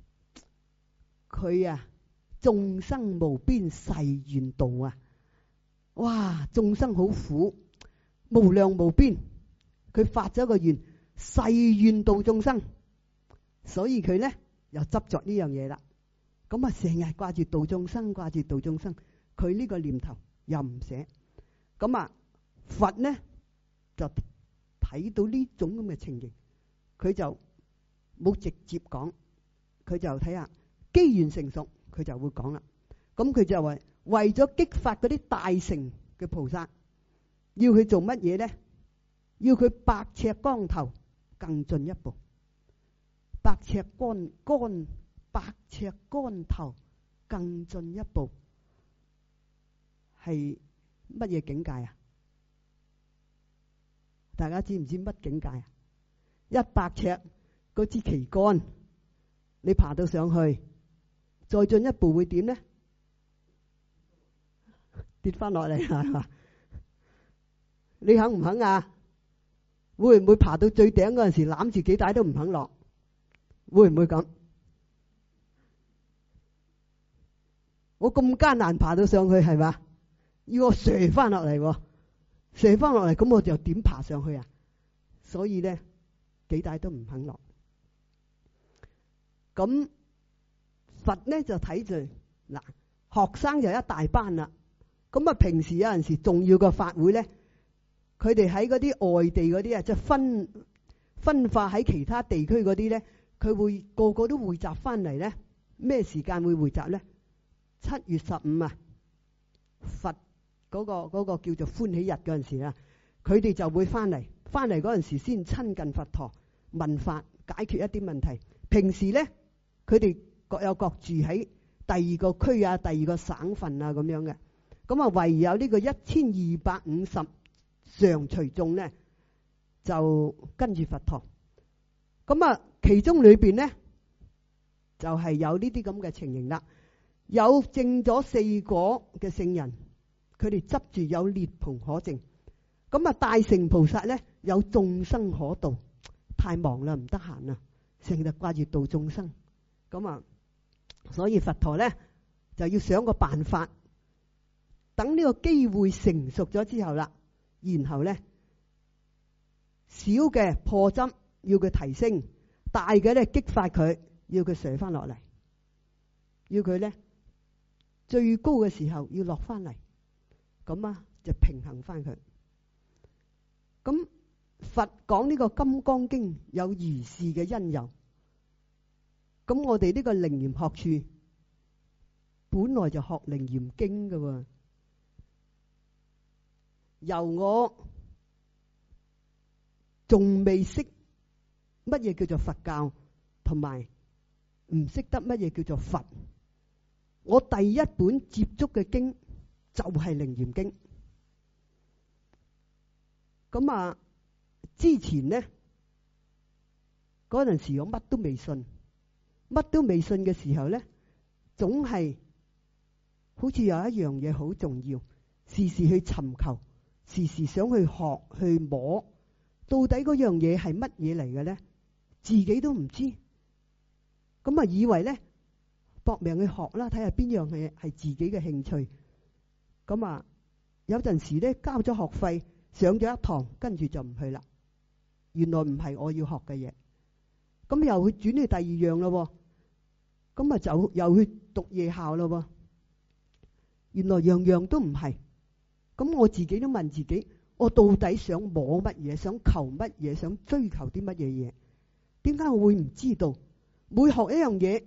佢啊眾生無邊誓願度啊，哇！眾生好苦，無量無邊，佢發咗個願，誓願度眾生，所以佢咧又執着呢樣嘢啦。咁啊，成日掛住度眾生，掛住度眾生，佢呢個念頭又唔捨。咁啊，佛呢就睇到呢種咁嘅情形，佢就冇直接講，佢就睇下機緣成熟，佢就會講啦。咁佢就話為咗激發嗰啲大乘嘅菩薩，要佢做乜嘢咧？要佢百尺竿頭更進一步。百尺竿頭更進一步係乜嘢境界啊？大家知唔知乜境界啊？100尺嗰支旗杆，你爬到上去，再進一步會點呢？跌翻落嚟係嘛？你肯唔肯啊？會唔會爬到最頂嗰陣時攬住幾大都唔肯落？會唔會咁？我咁艱難爬到上去係嘛？要我射翻落嚟，射翻落嚟，咁我就點爬上去啊？所以咧，幾大都唔肯落。咁佛咧就睇住嗱，學生就一大班啦。咁啊，平時有陣時重要嘅法會咧，佢哋喺嗰啲外地嗰啲啊，即係分化喺其他地區嗰啲咧，佢會個個都匯集翻嚟咧。咩時間會匯集咧？7月15啊，佛嗰個叫做歡喜日嗰陣時啊，佢哋就會翻嚟嗰陣時先親近佛陀問法，解決一啲問題。平時咧，佢哋各有各住喺第二個區啊、第二個省份啊咁樣嘅。咁啊，唯有呢個1250常隨眾咧，就跟住佛陀。咁啊，其中裏邊咧就係有呢啲咁嘅情形啦。 有證咗4果嘅聖人，佢哋執住有列槃可證。咁啊，大乘菩薩咧有眾生可度，太忙啦，唔得閒啦，成日掛住度眾生。咁啊，所以佛陀咧就要想個辦法，等呢個機會成熟咗之後啦，然後咧小嘅破執要佢提升，大嘅咧激發佢，要佢垂翻落嚟，要佢咧最高嘅時候要落翻嚟，咁啊就平衡翻佢。咁佛講呢個《金剛經》有如是嘅因由，咁我哋呢個楞嚴學處本來就學楞嚴經嘅，由我仲未識乜嘢叫做佛教，同埋唔識得乜嘢叫做佛，我第一本接觸嘅經就係楞嚴經。咁啊，之前呢嗰陣時我乜都未信，乜都未信嘅時候呢，總係好似有一樣嘢好重要，時時去尋求，時時想去學去摸，到底嗰樣嘢係乜嘢嚟嘅呢？自己都唔知，咁啊以為呢搏命去學啦，睇下邊樣嘢係自己嘅興趣。咁啊有陣時呢交咗學費，上咗一堂，跟住就唔去啦。原來唔係我要學嘅嘢，咁又去轉去第二樣咯。咁啊就又去讀夜校咯。原來樣樣都唔係。咁我自己都問自己，我到底想摸乜嘢？想求乜嘢？想追求啲乜嘢嘢？點解我會唔知道？每學一樣嘢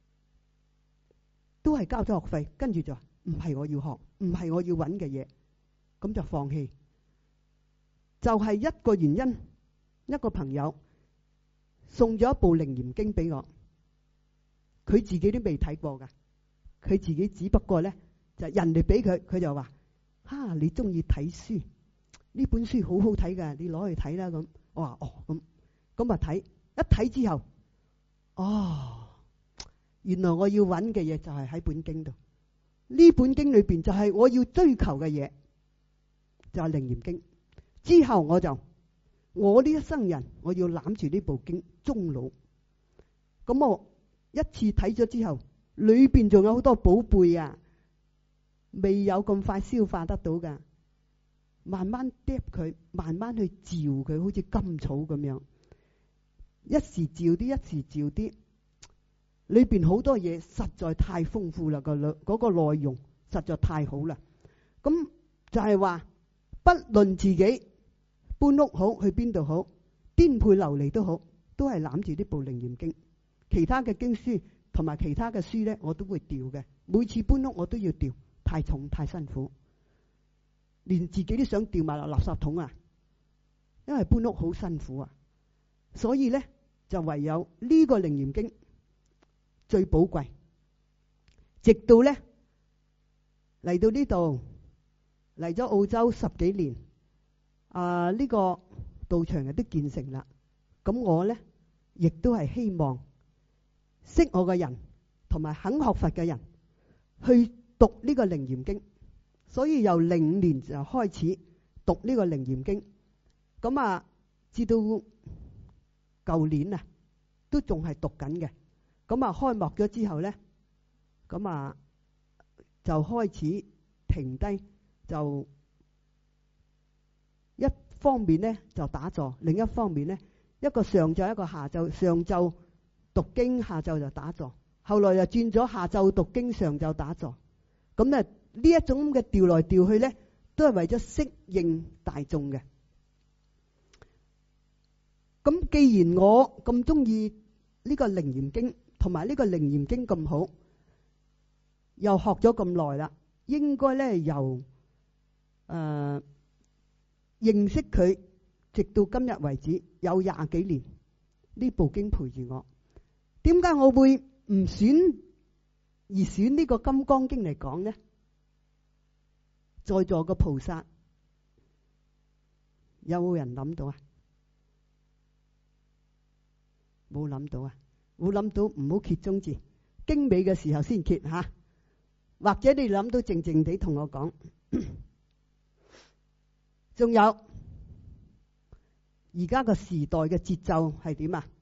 都係交咗學費，跟住就話唔係我要學，唔係我要揾嘅嘢，咁就放棄。就係一個原因，一個朋友送咗一部楞嚴經俾我，佢自己都未睇過噶，佢自己只不過呢，就人哋俾佢，佢就話：哈，你中意睇書，呢本書好好睇噶，你攞去睇啦。咁我話哦，咁啊睇，一睇之後，哦，原來我要揾嘅嘢就係喺本經度，呢本經裏邊就係我要追求嘅嘢，就係楞嚴經。之後我呢一生人，我要攬住呢部經終老。咁我一次睇咗之後，裏邊仲有好多寶貝啊，未有咁快消化得到噶，慢慢嗒佢，慢慢去嚼佢，好似甘草咁樣，一時嚼啲，一時嚼啲，裏邊好多嘢實在太豐富啦，嗰個內容實在太好啦。咁就係話，不論自己搬屋好，去邊度好，顛沛流離都好，都係攬住呢部楞嚴經。其他嘅經書同埋其他嘅書呢，我都會掉嘅。每次搬屋我都要掉，太重太辛苦，連自己都想掉埋落垃圾桶啊！因為搬屋好辛苦啊，所以呢，就唯有呢個楞嚴經最寶貴。直到呢嚟到呢度，嚟咗澳洲10幾年。呢個道場亦都建成啦。咁我呢，亦都係希望識我嘅人同埋肯學佛嘅人去讀呢個楞嚴經。所以由05年就開始讀呢個楞嚴經。咁啊，至到舊年啊，都仲係讀緊嘅。咁啊，開幕咗之後呢，咁啊就開始停低，就一方面呢就打坐，另一方面呢，一個上晝一個下晝，上晝讀經，下晝就打坐。後來又轉咗下晝讀經，上晝打坐。咁呢一種嘅調來調去呢，都係為咗適應大眾嘅。咁既然我咁中意呢個楞嚴經，同埋呢個楞嚴經咁好，又學咗咁耐啦，應該呢由認識佢，直到今日為止有20幾年，呢部經陪住我。點解我會唔選呢個金剛經嚟講呢？在座嘅菩薩有冇人諗到啊？冇諗到啊！冇諗到，唔好揭中字，經尾嘅時候先揭吓。 或者你諗到靜靜地同我講。仲有而家個時代嘅節奏係點啊？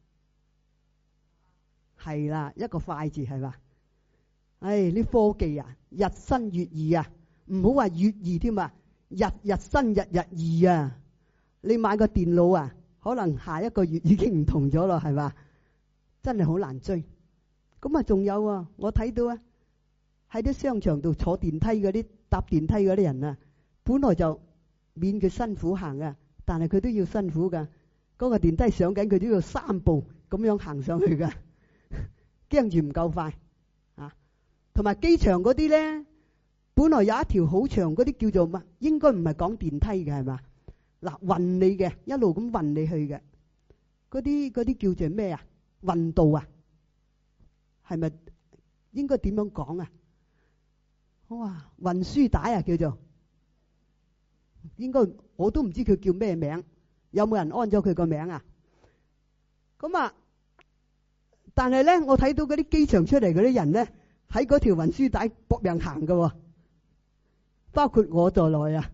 係啦，一個快字係嘛？啲科技啊，日新月異啊，唔好話月異添啊，日日新，日日異啊。你買個電腦啊，可能下一個月已經唔同咗咯，係嘛？真係好難追。咁啊，仲有啊，我睇到啊，喺啲商場度坐電梯嗰啲搭電梯嗰啲人啊，本來就免佢辛苦行啊，但係佢都要辛苦噶。嗰個電梯上緊，佢都要3步咁樣行上去噶，驚住唔夠快啊。同埋機場嗰啲咧，本來有一條好長嗰啲叫做乜？應該唔係講電梯嘅係嘛？嗱，運你嘅，一路咁運你去嘅，嗰啲叫做咩啊？運道啊，係咪應該點樣講啊？哇，運輸帶啊，叫做，應該我都唔知佢叫咩名，有冇人安咗佢個名啊？咁啊，但係咧，我睇到嗰啲機場出嚟嗰啲人咧，喺嗰條運輸帶搏命行㗎，包括我在內啊。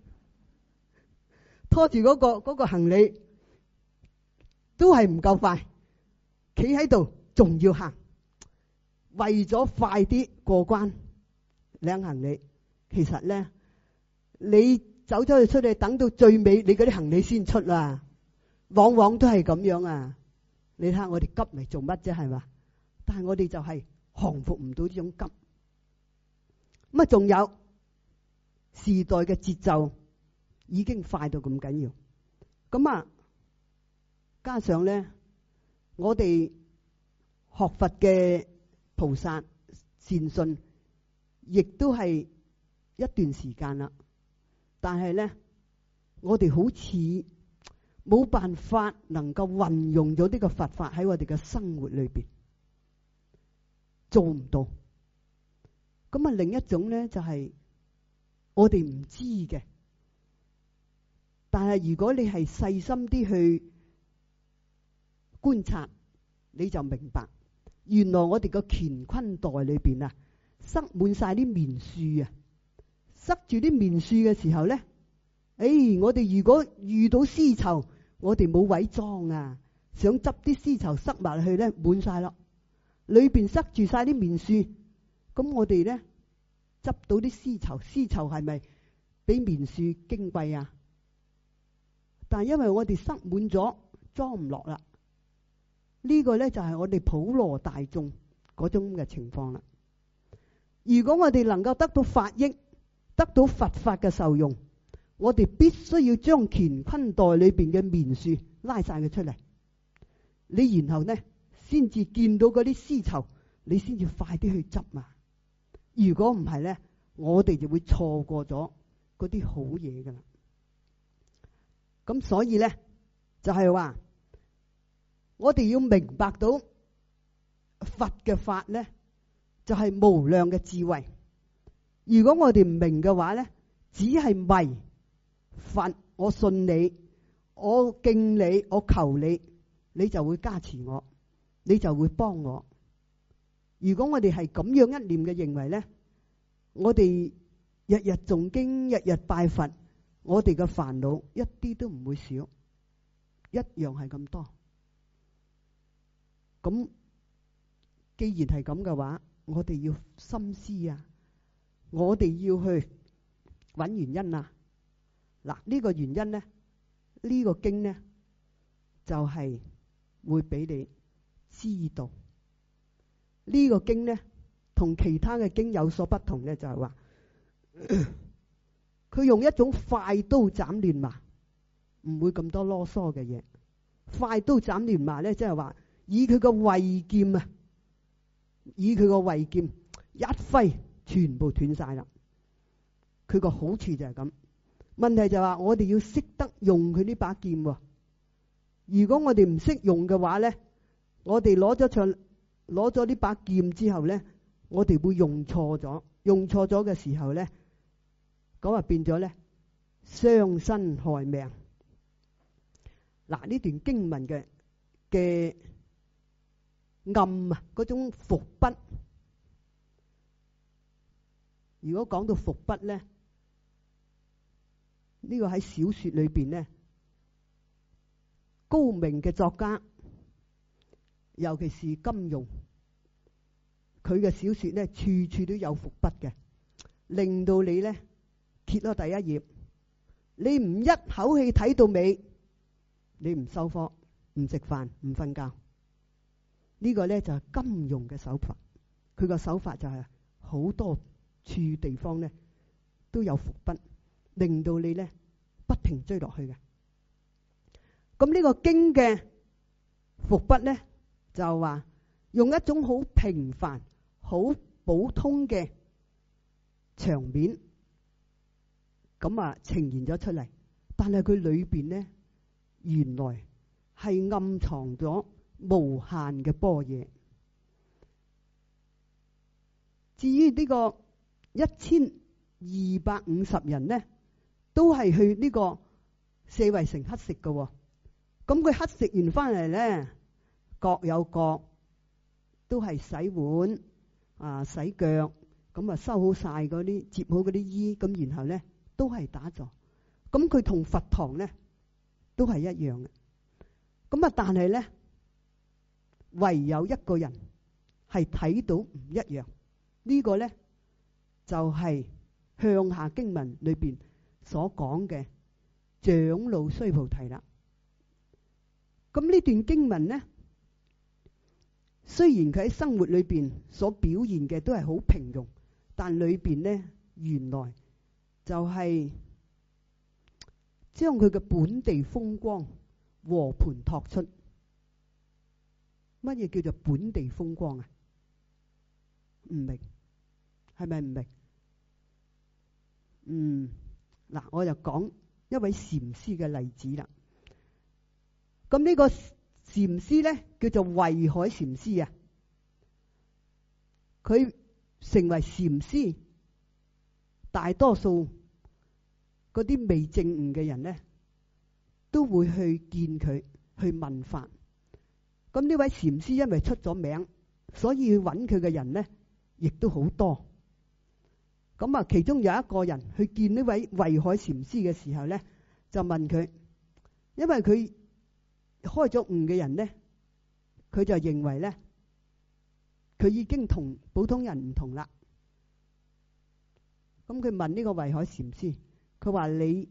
拖住嗰個行李都係唔夠快，企喺度仲要行，為咗快啲過關領行李。其實咧，你走咗去出去，等到最尾你嗰啲行李先出啦，往往都係咁樣啊。你睇下我哋急嚟做乜啫，係嘛？但係我哋就係降服唔到呢種急。咁啊，仲有時代嘅節奏已經快到咁緊要，咁啊，加上咧，我哋學佛嘅菩薩善信，亦都係一段時間啦。但係咧，我哋好似冇辦法能夠運用咗呢個佛法喺我哋嘅生活裏邊，做唔到。咁啊，另一種咧就係我哋唔知嘅。但係如果你係細心啲去觀察，你就明白，原來我哋個乾坤袋裏邊啊，塞滿晒啲棉樹啊，塞住啲棉樹嘅時候咧，我哋如果遇到絲綢，我哋冇位裝啊，想執啲絲綢塞埋去咧，滿晒咯，裏邊塞住晒啲棉樹，咁我哋咧執到啲絲綢，絲綢係咪比棉樹矜貴啊？但係因為我哋塞滿咗，裝唔落啦。呢個咧就係我哋普羅大眾嗰種嘅情況啦。如果我哋能夠得到法益，得到佛法嘅受用，我哋必須要將乾坤袋裏邊嘅棉樹拉晒佢出嚟。你然後呢，先至見到嗰啲絲綢，你先至快啲去執嘛。如果唔係咧，我哋就會錯過咗嗰啲好嘢噶啦。咁所以咧，就係話我哋要明白到佛嘅法咧，就係無量嘅智慧。如果我哋唔明嘅話咧，只係迷佛，我信你，我敬你，我求你，你就會加持我，你就會幫我。如果我哋係咁樣一念嘅認為咧，我哋日日誦經，日日拜佛，我哋嘅煩惱一啲都唔會少，一樣係咁多。咁既然係咁嘅話，我哋要深思啊，我哋要去揾原因啊。嗱，呢個原因咧，呢個經咧就係會俾你知道。呢個經咧同其他嘅經有所不同咧，就係話佢用一種快刀斬亂麻，唔會咁多囉嗦嘅嘢。快刀斬亂麻咧，即係話以佢個慧劍啊，以佢個慧劍一揮，全部斷晒啦。佢個好處就係咁。問題就係話我哋要識得用佢呢把劍喎。如果我哋唔識用嘅話咧，我哋攞咗呢把劍之後咧，我哋會用錯咗。用錯咗嘅時候咧，咁啊變咗咧傷身害命。嗱，呢段經文嘅暗啊，嗰種伏筆如果講到伏筆咧，呢個喺小說裏邊咧，高明嘅作家，尤其是金庸，佢嘅小說咧，處處都有伏筆嘅，令到你咧揭開第一頁，你唔一口氣睇到尾，你唔收科、唔食飯、唔瞓覺。呢個咧就係金庸嘅手法，佢個手法就係好多處地方咧都有伏筆，令到你咧不停追落去嘅。咁呢個經嘅伏筆咧，就話用一種好平凡、好普通嘅場面，咁啊呈現咗出嚟。但係佢裏邊咧，原來係暗藏咗無限嘅般若。至於呢個1250人咧，都係去呢個四圍城乞食嘅。咁佢乞食完翻嚟咧，各有各，都係洗碗啊、洗腳，咁啊收好晒嗰啲，接好嗰啲衣，咁然後咧都係打坐。咁佢同佛堂咧都係一樣嘅。咁啊，但係咧唯有一個人係睇到唔一樣。呢個咧就係向下經文裏邊所講嘅長老須菩提啦。咁呢段經文咧，雖然佢喺生活裏邊所表現嘅都係好平庸，但裏邊咧原來就係將佢嘅本地風光和盤托出。乜嘢叫做本地風光啊？唔明，係咪唔明？嗱，我就講一位禪師嘅例子啦。咁呢個禪師咧叫做慧海禪師啊。佢成為禪師，大多數嗰啲未證悟嘅人咧，都會去見佢，去問法。咁呢位禪師因為出咗名，所以去揾佢嘅人咧，亦都好多。咁啊，其中有一個人去見呢位慧海禪師嘅時候咧，就問佢，因為佢開咗悟嘅人咧，佢就認為咧，佢已經同普通人唔同啦。咁佢問呢個慧海禪師，佢話你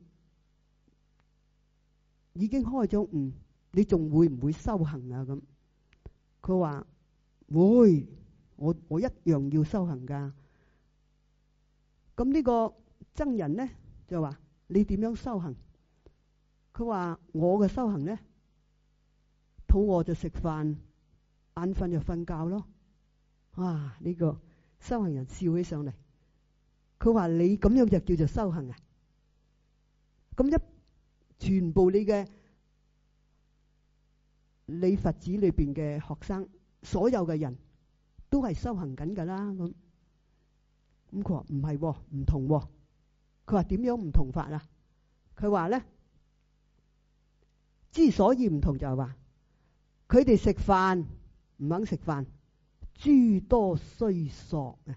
已經開咗悟，你仲會唔會修行啊？咁佢話會，我一樣要修行噶。咁呢個僧人咧就話你點樣修行？佢話我嘅修行咧，肚餓就食飯，眼瞓就瞓覺咯。哇！呢個修行人笑起上嚟，佢話你咁樣就叫做修行啊？咁全部你佛寺裏邊嘅學生，所有嘅人都係修行緊噶啦。咁佢話唔係，唔同。佢話點樣唔同法啊？佢話咧，之所以唔同就係話，佢哋食飯唔肯食飯，諸多須索啊；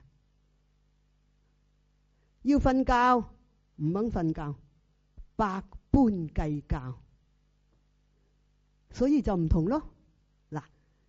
要瞓覺唔肯瞓覺，百般計較。所以就唔同咯。嗱，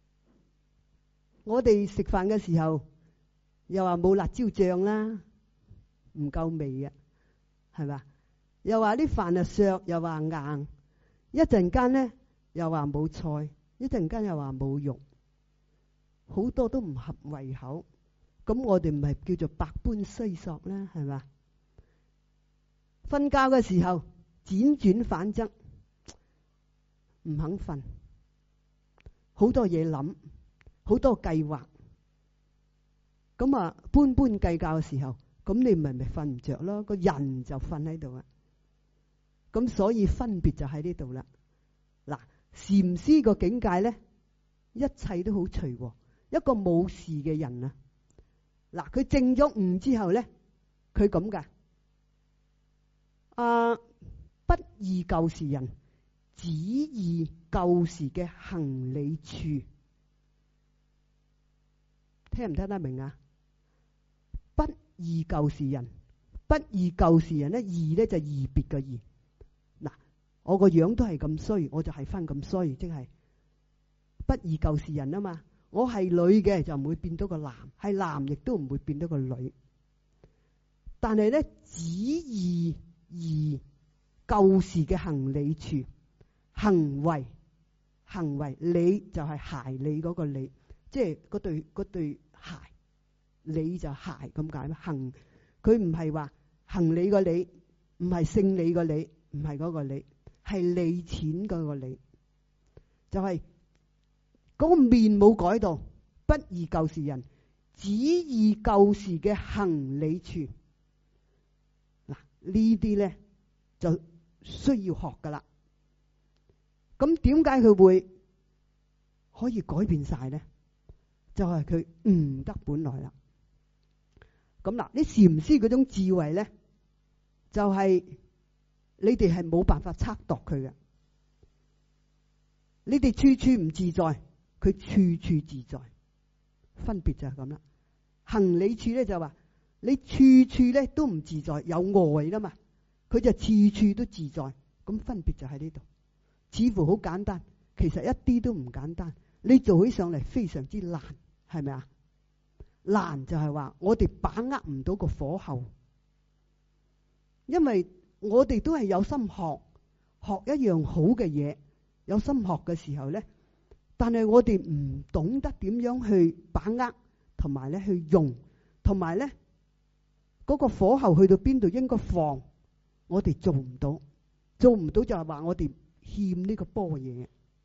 我哋食飯嘅時候又話冇辣椒醬啦，唔夠味啊，係嘛？又話啲飯啊削，又話硬，一陣間咧又話冇菜，一陣間又話冇肉，好多都唔合胃口。咁我哋唔係叫做百般須索啦，係嘛？瞓覺嘅時候輾轉反側，唔肯瞓，好多嘢諗，好多計劃。咁啊，般般計較嘅時候，咁你咪瞓唔着咯，個人就瞓喺度啊。咁所以分別就喺呢度啦。嗱，禪師個境界咧，一切都好隨和。一個冇事嘅人啊，嗱，佢證咗悟之後咧，佢咁噶，不疑舊時人，只疑舊時嘅行理處。聽唔聽得明啊？不義舊時人，不義舊時人咧，義咧就義別嘅義。嗱，我個樣都係咁衰，我就係翻咁衰，即係不義舊時人啊嘛。我係女嘅就唔會變到個男，係男亦都唔會變到個女。但係咧，只義舊時嘅行理處，行為理就係鞋理嗰個理，即係嗰對鞋，理就鞋咁解啦。行佢唔係話行理個理，唔係姓理個理，唔係嗰個理，係利錢嗰個理，就係嗰個面冇改到，不義舊時人，只義舊時嘅行理處。嗱，呢啲咧就需要學噶啦。咁點解佢會可以改變晒咧？就係佢悟得本來啦。咁嗱，啲禪師嗰種智慧咧，就係你哋係冇辦法測度佢嘅。你哋處處唔自在，佢處處自在，分別就係咁啦。行理處咧就話你處處咧都唔自在，有礙啦嘛，佢就處處都自在，咁分別就喺呢度。似乎好簡單，其實一啲都唔簡單。你做起上嚟非常之難，係咪啊？難就係話我哋把握唔到個火候，因為我哋都係有心學一樣好嘅嘢，有心學嘅時候咧，但係我哋唔懂得點樣去把握，同埋咧去用，同埋咧嗰個火候去到邊度應該放，我哋做唔到就係話我哋欠呢個般若。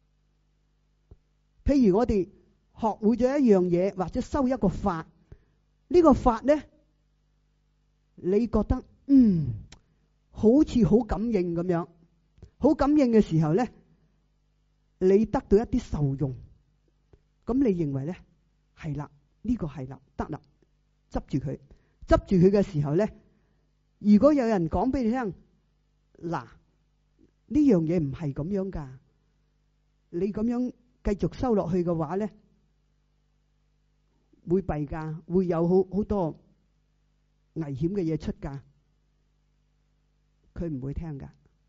譬如我哋學會咗一樣嘢，或者修一個法，呢個法咧，你覺得好似好感應咁樣，好感應嘅時候咧，你得到一啲受用，咁你認為咧係啦，呢個係啦，得啦，執住佢嘅時候咧，如果有人講俾你聽，嗱，呢樣嘢唔係咁樣噶，你咁樣繼續收落去嘅話咧，會弊噶，會有好多危險嘅嘢出噶，佢唔會聽噶。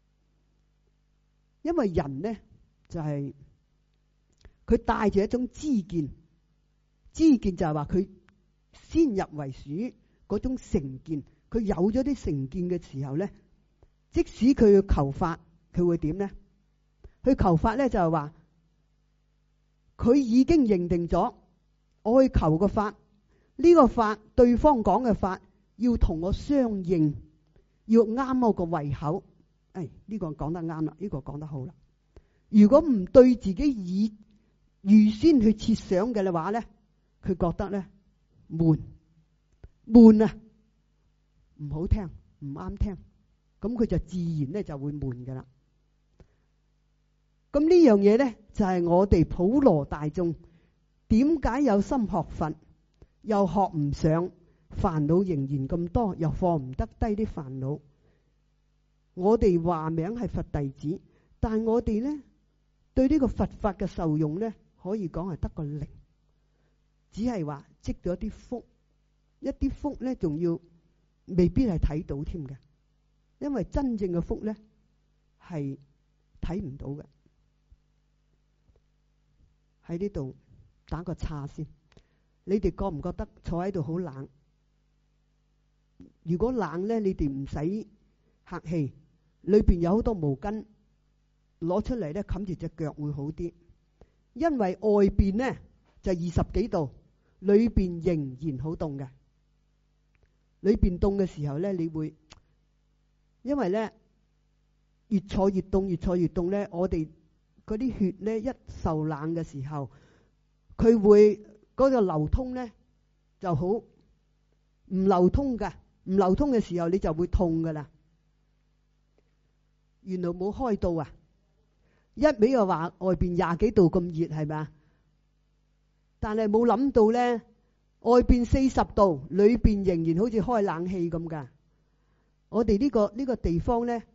因為人咧就係佢帶住一種知見就係話佢先入為主嗰種成見，佢有咗啲成見嘅時候咧，即使佢要求法，佢會點咧？佢求法咧就係話，佢已經認定咗，我去求個法，呢個法對方講嘅法要同我相應，要啱我個胃口。呢個講得啱啦，呢個講得好啦。如果唔對自己以預先去設想嘅話咧，佢覺得咧悶啊，唔好聽，唔啱聽，咁佢就自然咧就會悶噶啦。咁呢樣嘢咧就係我哋普羅大眾點解有心學佛，又學唔上，煩惱仍然咁多，又放唔得低啲煩惱。我哋話名係佛弟子，但係我哋咧對呢個佛法嘅受用咧，可以講係得個零，只係話積咗啲福，一啲福咧仲要未必係睇到添嘅，因為真正嘅福咧係睇唔到嘅。喺呢度打個岔先，你哋覺唔覺得坐喺度好冷？如果冷咧，你哋唔使客氣。裏邊有好多毛巾，攞出嚟咧冚住隻腳會好啲，因為外邊咧就20幾度，裏邊仍然好凍嘅。裏邊凍嘅時候咧，你會因為咧越坐越凍咧，我哋嗰啲血咧一受冷嘅時候，佢會嗰個流通咧就好唔流通噶，唔流通嘅時候你就會痛噶啦。原來冇開到啊！一味又話外邊20幾度咁熱係咪啊？但係冇諗到咧，外邊40度，裏邊仍然好似開冷氣咁噶。我哋呢個地方咧，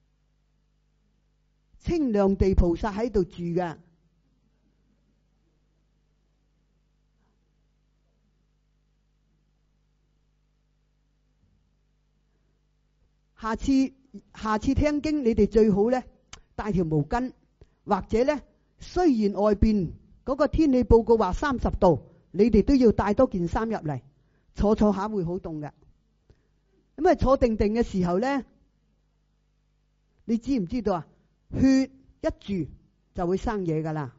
清涼地菩薩喺度住噶。 下次聽經，你哋最好咧帶條毛巾，或者咧雖然外邊嗰個天氣報告話30度，你哋都要帶多件衫入嚟，坐下會好凍嘅。咁啊坐定定嘅時候咧，你知唔知道啊？血一住就會生嘢噶啦。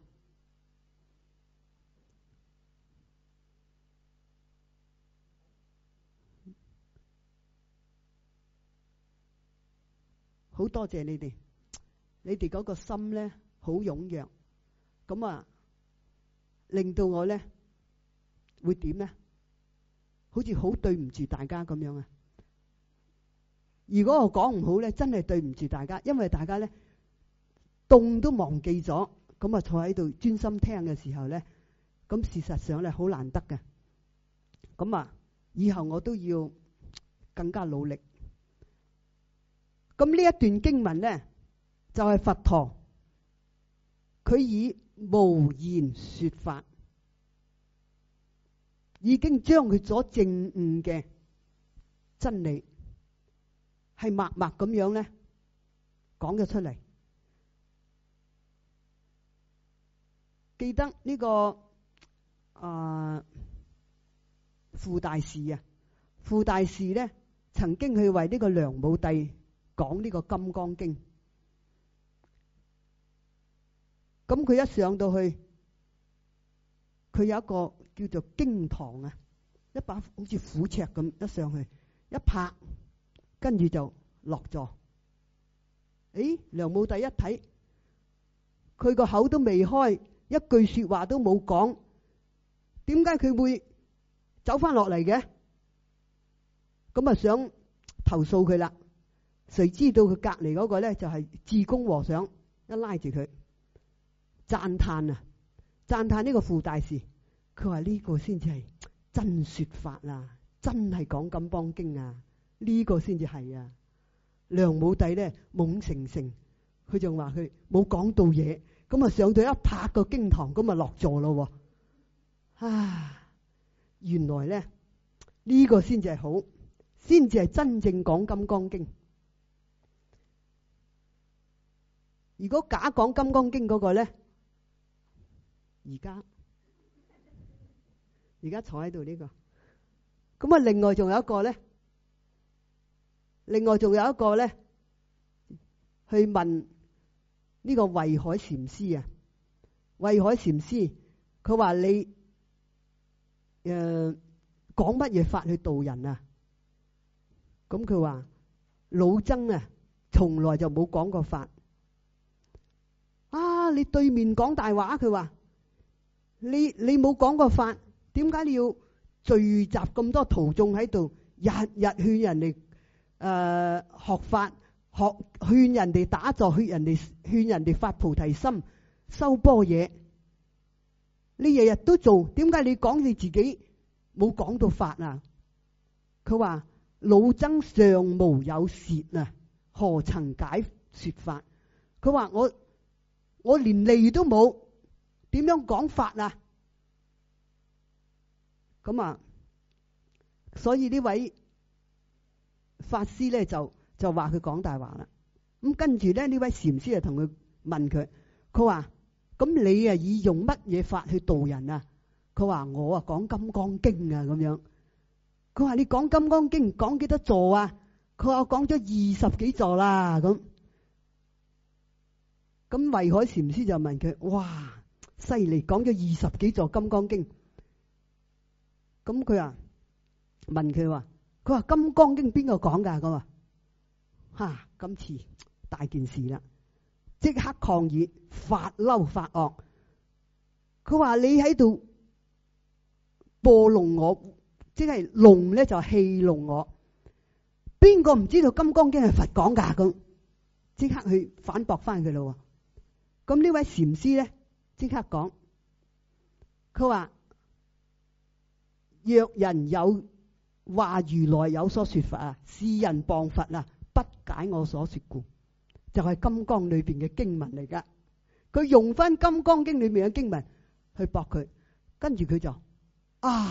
好多謝你哋，你哋嗰個心咧好踴躍，咁啊令到我咧會點咧？好似好對唔住大家咁樣啊！如果我講唔好咧，真係對唔住大家，因為大家咧凍都忘記咗，咁啊坐喺度專心聽嘅時候咧，咁事實上咧好難得嘅。咁啊，以後我都要更加努力。咁呢一段經文咧，就係佛陀佢以無言說法，已經將佢所證悟嘅真理係默默咁樣咧講咗出嚟。記得呢個傅大士啊，傅大士咧曾經去為呢個梁武帝講呢個《金剛經》，咁佢一上到去，佢有一個叫做經堂啊，一把好似虎尺咁一上去，一拍，跟住就落座。誒，梁武帝一睇，佢個口都未開，一句說話都冇講，點解佢會走翻落嚟嘅？咁啊想投訴佢啦。誰知道佢隔籬嗰個咧就係智公和尚，一拉住佢讚嘆啊，讚嘆呢個傅大士。佢話呢個先至係真說法啊，真係講金剛經啊，呢個先至係啊。梁武帝咧懵成成，佢就話佢冇講到嘢，咁啊上到一拍個經堂，咁啊落座咯。原來咧呢個先至係好，先至係真正講金剛經。如果假講金剛經嗰個咧，而家坐喺度呢個，咁啊另外仲有一個咧，去問呢個慧海禪師啊。慧海禪師佢話你講乜嘢法去度人啊？咁佢話老僧啊從來就冇講過法。你對面講大話，佢話你冇講過法，點解你要聚集咁多徒眾喺度，日日勸人哋學法，勸人哋打坐，勸人哋發菩提心，修般若，你日日都做，點解你講你自己冇講到法啊？佢話老僧尚無有舌啊，何曾解說法？佢話我連脷都冇，點樣講法啊？咁啊，所以呢位法師咧就話佢講大話啦。咁跟住咧呢位禪師就同佢問佢，佢話咁你啊以用乜嘢法去度人啊？佢話我啊講金剛經啊咁樣。佢話你講金剛經講幾多座啊？佢話我講咗20幾座啦咁。咁慧海禪師就問佢：哇，犀利，講咗20幾座金剛經。咁佢啊問佢話：金剛經邊個講噶？佢話今次大件事啦，即刻抗議，發嬲發惡。佢話你喺度播弄我，即係弄咧就戲弄我。邊個唔知道金剛經係佛講噶？咁即刻去反駁翻佢咯。咁呢位禪師咧即刻講，佢話若人有話如來有所說法啊，是人謗佛啊，不解我所說故，就係金剛裏邊嘅經文嚟噶。佢用翻金剛經裏面嘅經文去駁佢，跟住佢就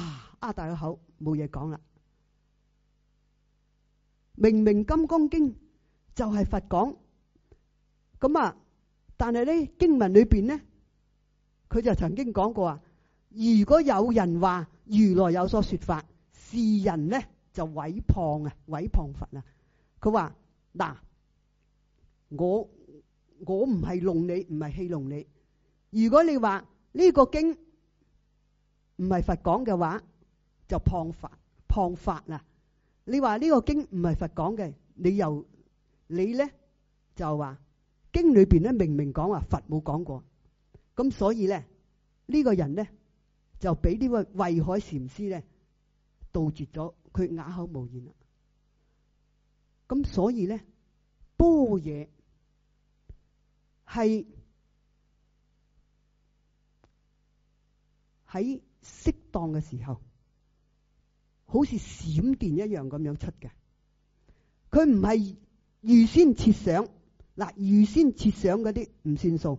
大個口冇嘢講啦。明明金剛經就係佛講。咁啊，但係咧經文裏邊咧，佢就曾經講過啊，如果有人話如來有所說法，是人咧就毀謗啊，毀謗佛啊。佢話嗱，我唔係弄你，唔係戲弄你。如果你話呢個經唔係佛講嘅話，就謗法啊！你話呢個經唔係佛講嘅，你咧就話經裏邊咧明明講話佛冇講過，咁所以咧呢個人咧就俾呢位慧海禪師咧杜絕咗，佢啞口無言啦。咁所以咧般若係喺適當嘅時候，好似閃電一樣咁樣出嘅。佢唔係預先設想，嗱，預先設想嗰啲唔算數。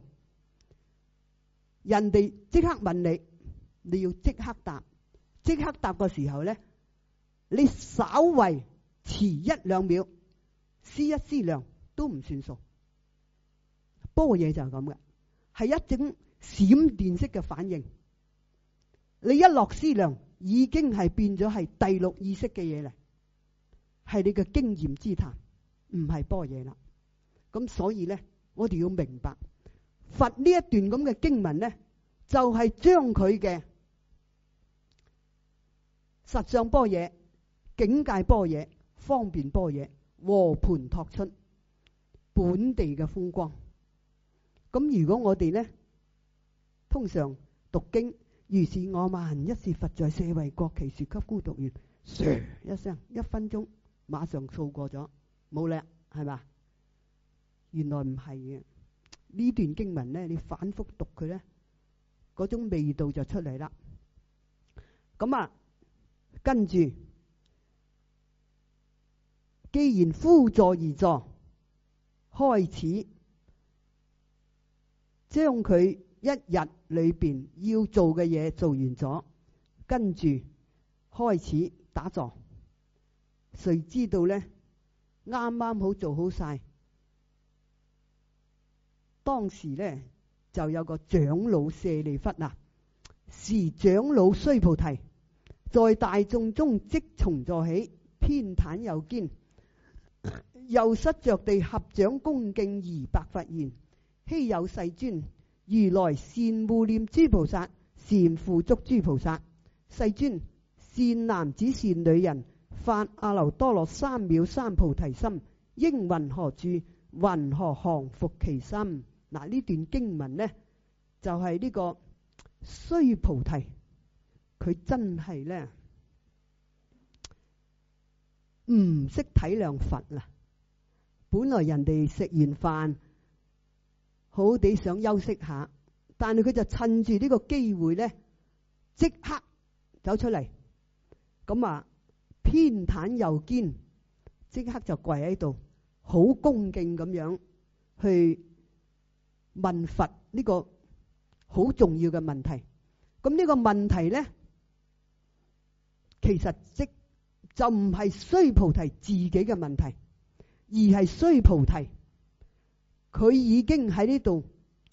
人哋即刻問你，你要即刻答。即刻答嘅時候咧，你稍為遲1-2秒，思一思量都唔算數。般若就係咁嘅，係一種閃電式嘅反應。你一落思量，已經係變咗係第六意識嘅嘢嚟，係你嘅經驗之談，唔係般若啦。咁所以咧，我哋要明白佛呢一段咁嘅經文咧，就係將佢嘅實相般若、境界般若、方便般若和盤托出本地嘅風光。咁如果我哋咧，通常讀經，如是我聞，一是佛在舍衛國，其說給孤獨園，一聲1分鐘馬上掃過咗，冇啦，係嘛？原來唔係嘅，呢段經文咧，你反覆讀佢咧，嗰種味道就出嚟啦。咁啊，跟住既然趺坐而坐，開始將佢一日裏邊要做嘅嘢做完咗，跟住開始打坐。誰知道呢？啱啱好做好晒。當時呢，就有個長老舍利弗啊，時長老須菩提在大眾中即從坐起，偏袒右肩，右膝着地，合掌恭敬而白佛言：希有世尊，如來善護念諸菩薩，善付囑諸菩薩。世尊，善男子善女人發阿耨多羅三藐三菩提心，應云何住？云何降伏其心？嗱，呢段經文呢，就係呢個須菩提，佢真係呢唔識體諒佛啦。本來人哋食完飯好地想休息下，但係佢就趁住呢個機會呢，即刻走出嚟，咁啊偏袒右肩，即刻就跪喺度，好恭敬咁樣去問佛呢個好重要嘅問題。咁呢個問題呢，其實就唔係須菩提自己嘅問題，而係須菩提佢已經喺呢度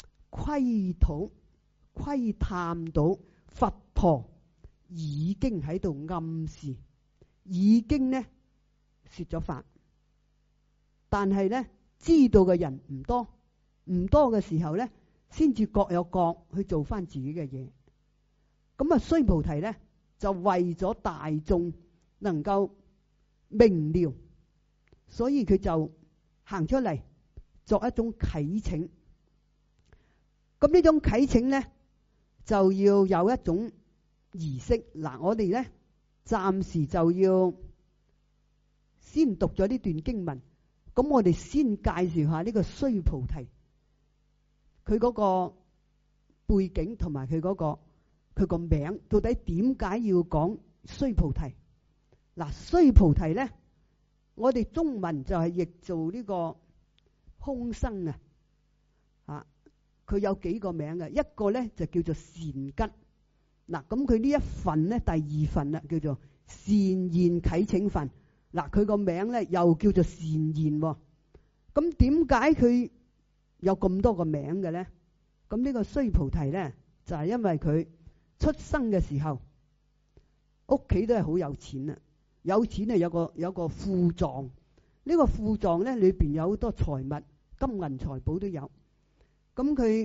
窺探到佛陀已經喺度暗示，已經呢說咗法，但係呢知道嘅人唔多嘅時候呢，先至各有各去做翻自己嘅嘢。咁啊，須菩提呢就為咗大眾能夠明了，所以佢就行出嚟作一種啟請。咁呢種啟請呢，就要有一種儀式。嗱，我哋呢暫時就要先讀咗呢段經文。咁我哋先介紹下呢個須菩提，佢嗰個背景同埋佢個名，到底點解要講須菩提？嗱，須菩提呢，我哋中文就係譯做呢個空生啊。佢有幾個名嘅，一個呢就叫做善根。嗱，咁佢呢一份呢，第二份啦，叫做善現啟請分。嗱，佢個名呢又叫做善現。 咁點解佢有咁多個名嘅咧？咁呢個須菩提咧，就係因為佢出生嘅時候屋企都係好有錢啊，有錢啊，有個庫藏。呢個庫藏咧裏邊有好多財物，金銀財寶都有。咁佢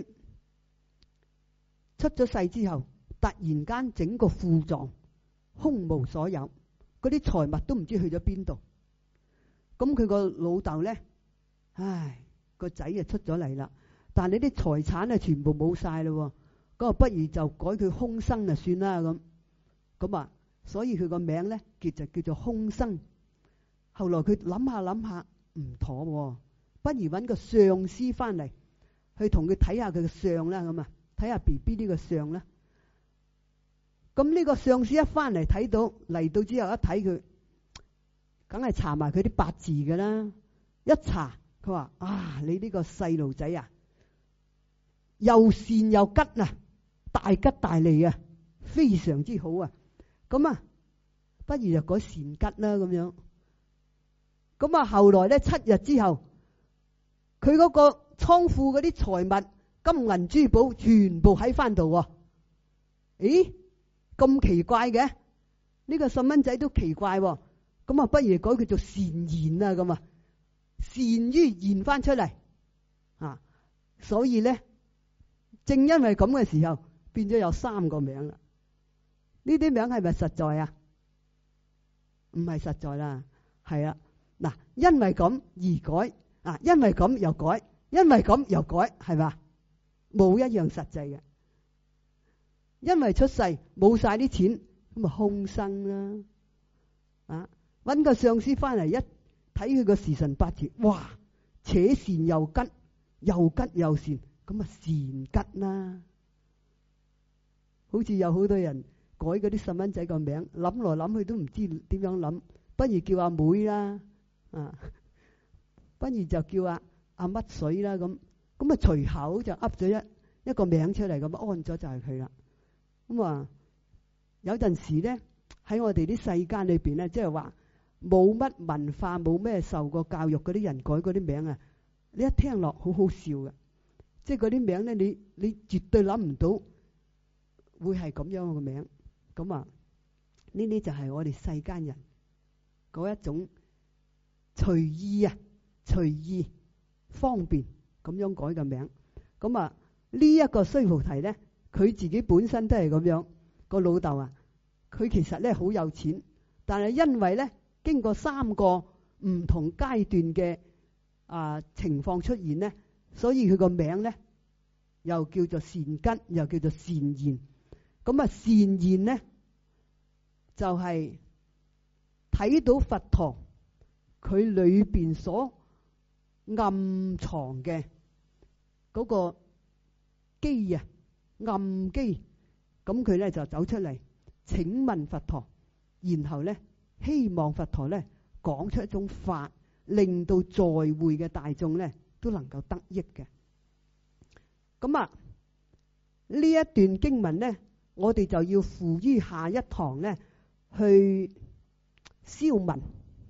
出咗世之後，突然間整個庫藏空無所有，嗰啲財物都唔知去咗邊度。咁佢個老豆咧，唉，個仔就出咗嚟啦，但係啲財產啊全部冇晒咯。咁啊，不如就改佢空生啊算啦咁啊，所以佢個名咧就叫做空生。後來佢諗下唔妥，不如揾個相師翻嚟去同佢睇下佢嘅相啦，咁啊睇下 BB 呢個相啦。咁呢個相師一翻嚟睇到嚟到之後一睇佢，梗係查埋佢啲八字噶啦。一查佢話啊，你呢個細路仔啊，又善又吉啊，大吉大利啊，非常之好啊。咁啊，不如就改善吉啦咁樣。咁啊，後來咧7日之後，佢嗰個倉庫嗰啲財物、金銀珠寶全部喺翻度。咦，咁奇怪嘅？呢個細蚊仔都奇怪。咁啊，不如改佢做善言啊，咁啊，善於言翻出嚟啊。所以咧，正因為咁嘅時候，變咗有3個名啦。呢啲名係咪實在啊？唔係實在啦，係啊。嗱，因為咁而改啊，因為咁又改，因為咁又改，係嘛？冇一樣實際嘅。因為出世冇晒啲錢，咁啊空生啦。啊，搵個上司翻嚟一睇佢個時辰八字，哇，且善又吉，又吉又善，咁啊善吉啦。好似有好多人改嗰啲細蚊仔個名，諗來諗去都唔知點樣諗，不如叫阿妹啦。啊，不如就叫阿乜水啦，咁啊隨口就噏咗一個名出嚟，咁安咗就係佢啦。咁啊有陣時咧喺我哋啲世間裏邊咧，即係話冇乜文化、冇咩受過教育嗰啲人改嗰啲名啊，你一聽落好好笑嘅，即係嗰啲名咧，你絕對諗唔到會係咁樣嘅名。咁啊呢啲就係我哋世間人嗰一種。隨意啊，隨意方便咁樣改嘅名。咁啊呢一個須菩提咧，佢自己本身都係咁樣。個老豆啊，佢其實咧好有錢，但係因為咧經過3個唔同階段嘅情況出現咧，所以佢個名咧又叫做善吉，又叫做善言。咁啊善言咧就係睇到佛陀佢裏邊所暗藏嘅嗰個機啊，暗機，咁佢咧就走出嚟請問佛陀，然後咧希望佛陀咧講出一種法，令到在會嘅大眾咧都能夠得益嘅。咁啊呢一段經文咧，我哋就要付於下一堂咧去消文。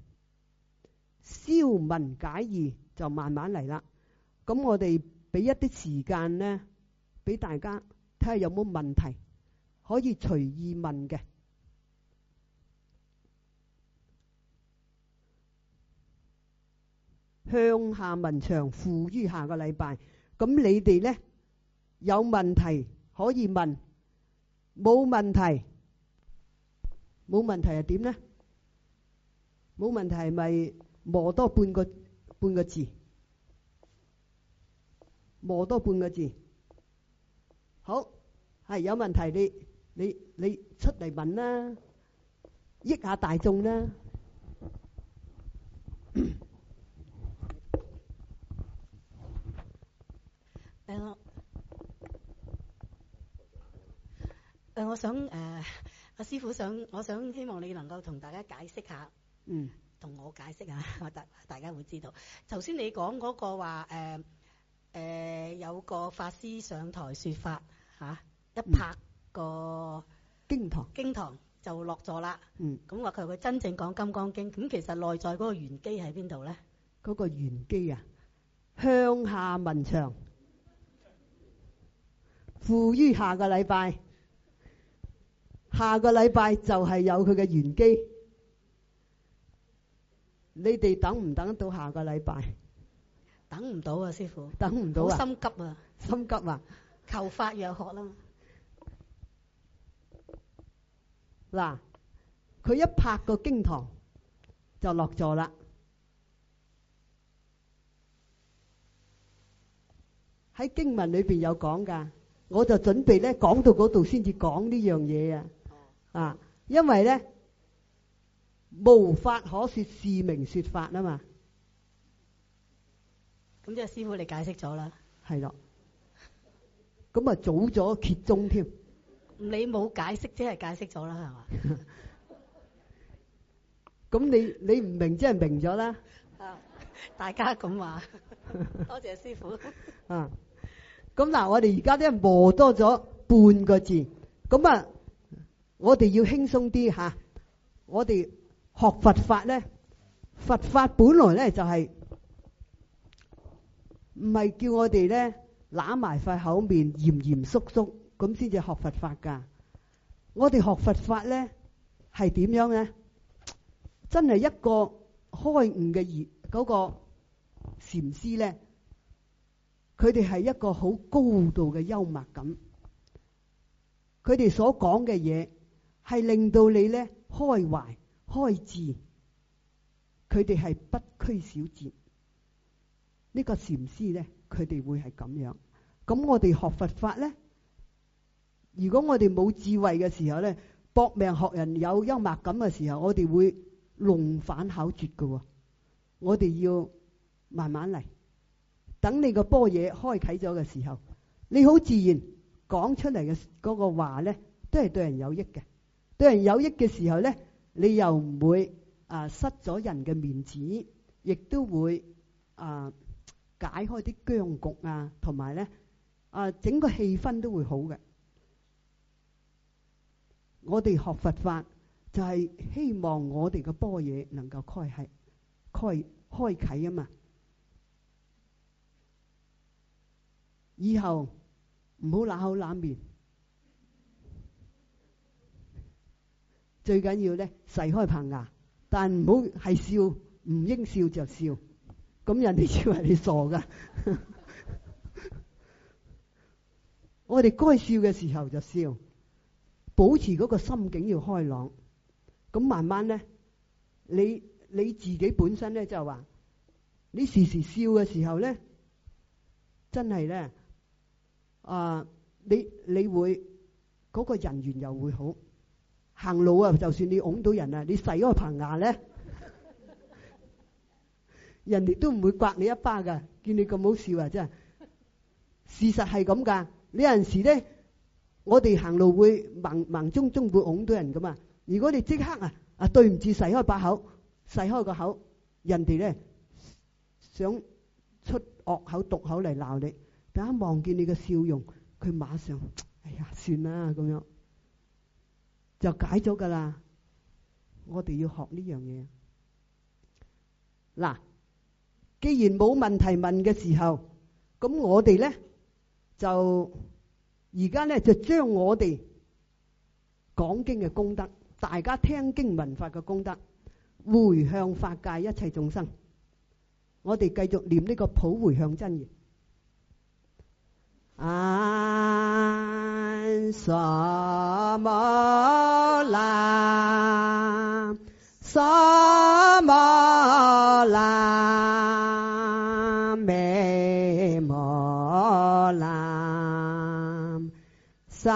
消文解義就慢慢嚟啦。咁我哋俾一啲時間咧，俾大家睇下有冇問題可以隨意問嘅。向下文長付於下個禮拜。咁你哋咧有問題可以問，冇問題係點咧？冇問題係咪磨多半個字，磨多半個字。好，係有問題你出嚟問啦，益下大眾啦。
我想阿師父我想希望你能夠同大家解釋下。同我解釋下，大家會知道。頭先你講嗰個話有個法師上台說法一拍個經堂就落座啦。咁話佢真正講《金剛經》，咁其實內在嗰個玄機喺邊度咧？
嗰個玄機啊， 向下文長，附於下個禮拜。下個禮拜就係有佢嘅玄機。你哋等唔等到下個禮拜？
等唔到啊，師傅。
等唔到啊！
好心急啊！
心急啊！
求法若學啦。
嗱，佢一拍個經堂就落座啦。喺經文裏邊有講噶，我就準備咧講到嗰度先至講呢樣嘢啊。啊，因為咧無法可說，是名說法啊嘛。
咁即係師傅你解釋咗啦。
係咯。咁啊早咗揭盅添。
你冇解釋，即係解釋咗啦，係嘛？
咁你唔明，即係明咗啦。
啊，大家咁話，多謝師傅。
啊，咁嗱，我哋而家咧磨多咗半個字，咁啊，我哋要輕鬆啲吓。我哋學佛法咧，佛法本來咧就係唔係叫我哋咧揦埋塊口面嚴嚴肅肅咁先至學佛法噶。我哋學佛法咧係點樣咧？真係一個開悟嘅嗰個禪師咧，佢哋係一個好高度嘅幽默感。佢哋所講嘅嘢係令到你咧開懷開智。佢哋係不拘小節。呢個禪師咧，佢哋會係咁樣。咁我哋學佛法咧，如果我哋冇智慧嘅時候咧，搏命學人有幽默感嘅時候，我哋會弄反考絕嘅。我哋要慢慢嚟，等你個般若開啟咗嘅時候，你好自然講出嚟嘅嗰個話咧，都係對人有益嘅。對人有益嘅時候咧，你又唔會失咗人嘅面子，亦都會解開啲僵局啊，同埋咧整個氣氛都會好嘅。我哋學佛法就係希望我哋嘅般若能夠開啟啊嘛。以後唔好揦口揦面，最緊要咧噬開棚牙，但唔好係笑，唔應笑就笑，咁人哋以為你傻噶。我哋該笑嘅時候就笑，保持嗰個心境要開朗。咁慢慢咧，你自己本身咧就話，你時時笑嘅時候咧，真係咧你會嗰個人緣又會好。行路啊，就算你擁到人啊，你噬開棚牙咧，人哋都唔會刮你一巴噶。見你咁好笑啊，真係事實係咁噶。你有陣時咧，我哋行路會盲中中會擁到人噶嘛。如果你即刻對唔住，噬開把口，噬開個口，人哋咧想出惡口毒口嚟鬧你，等一望見你嘅笑容，佢馬上哎呀算啦咁樣就解咗噶啦。我哋要學呢樣嘢。嗱，既然冇問題問嘅時候，咁我哋咧就而家咧就將我哋講經嘅功德，大家聽經聞法嘅功德，回向法界一切眾生。我哋繼續念呢個普回向真言。安薩摩那，薩摩那，美摩那，薩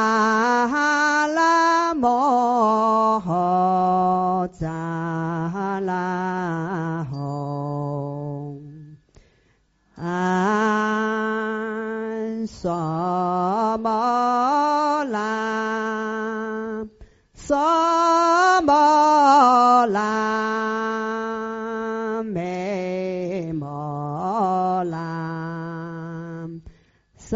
拉摩訶扎拉吽，安薩摩那，薩摩那，美摩那，薩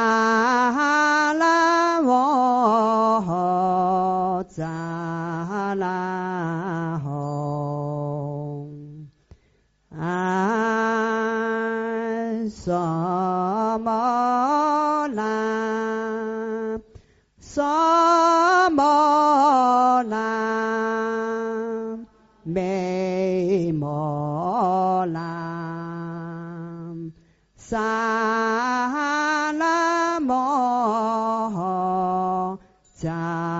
拉摩訶扎拉吽，安沙摩那，沙摩那，美摩那，萨那摩迦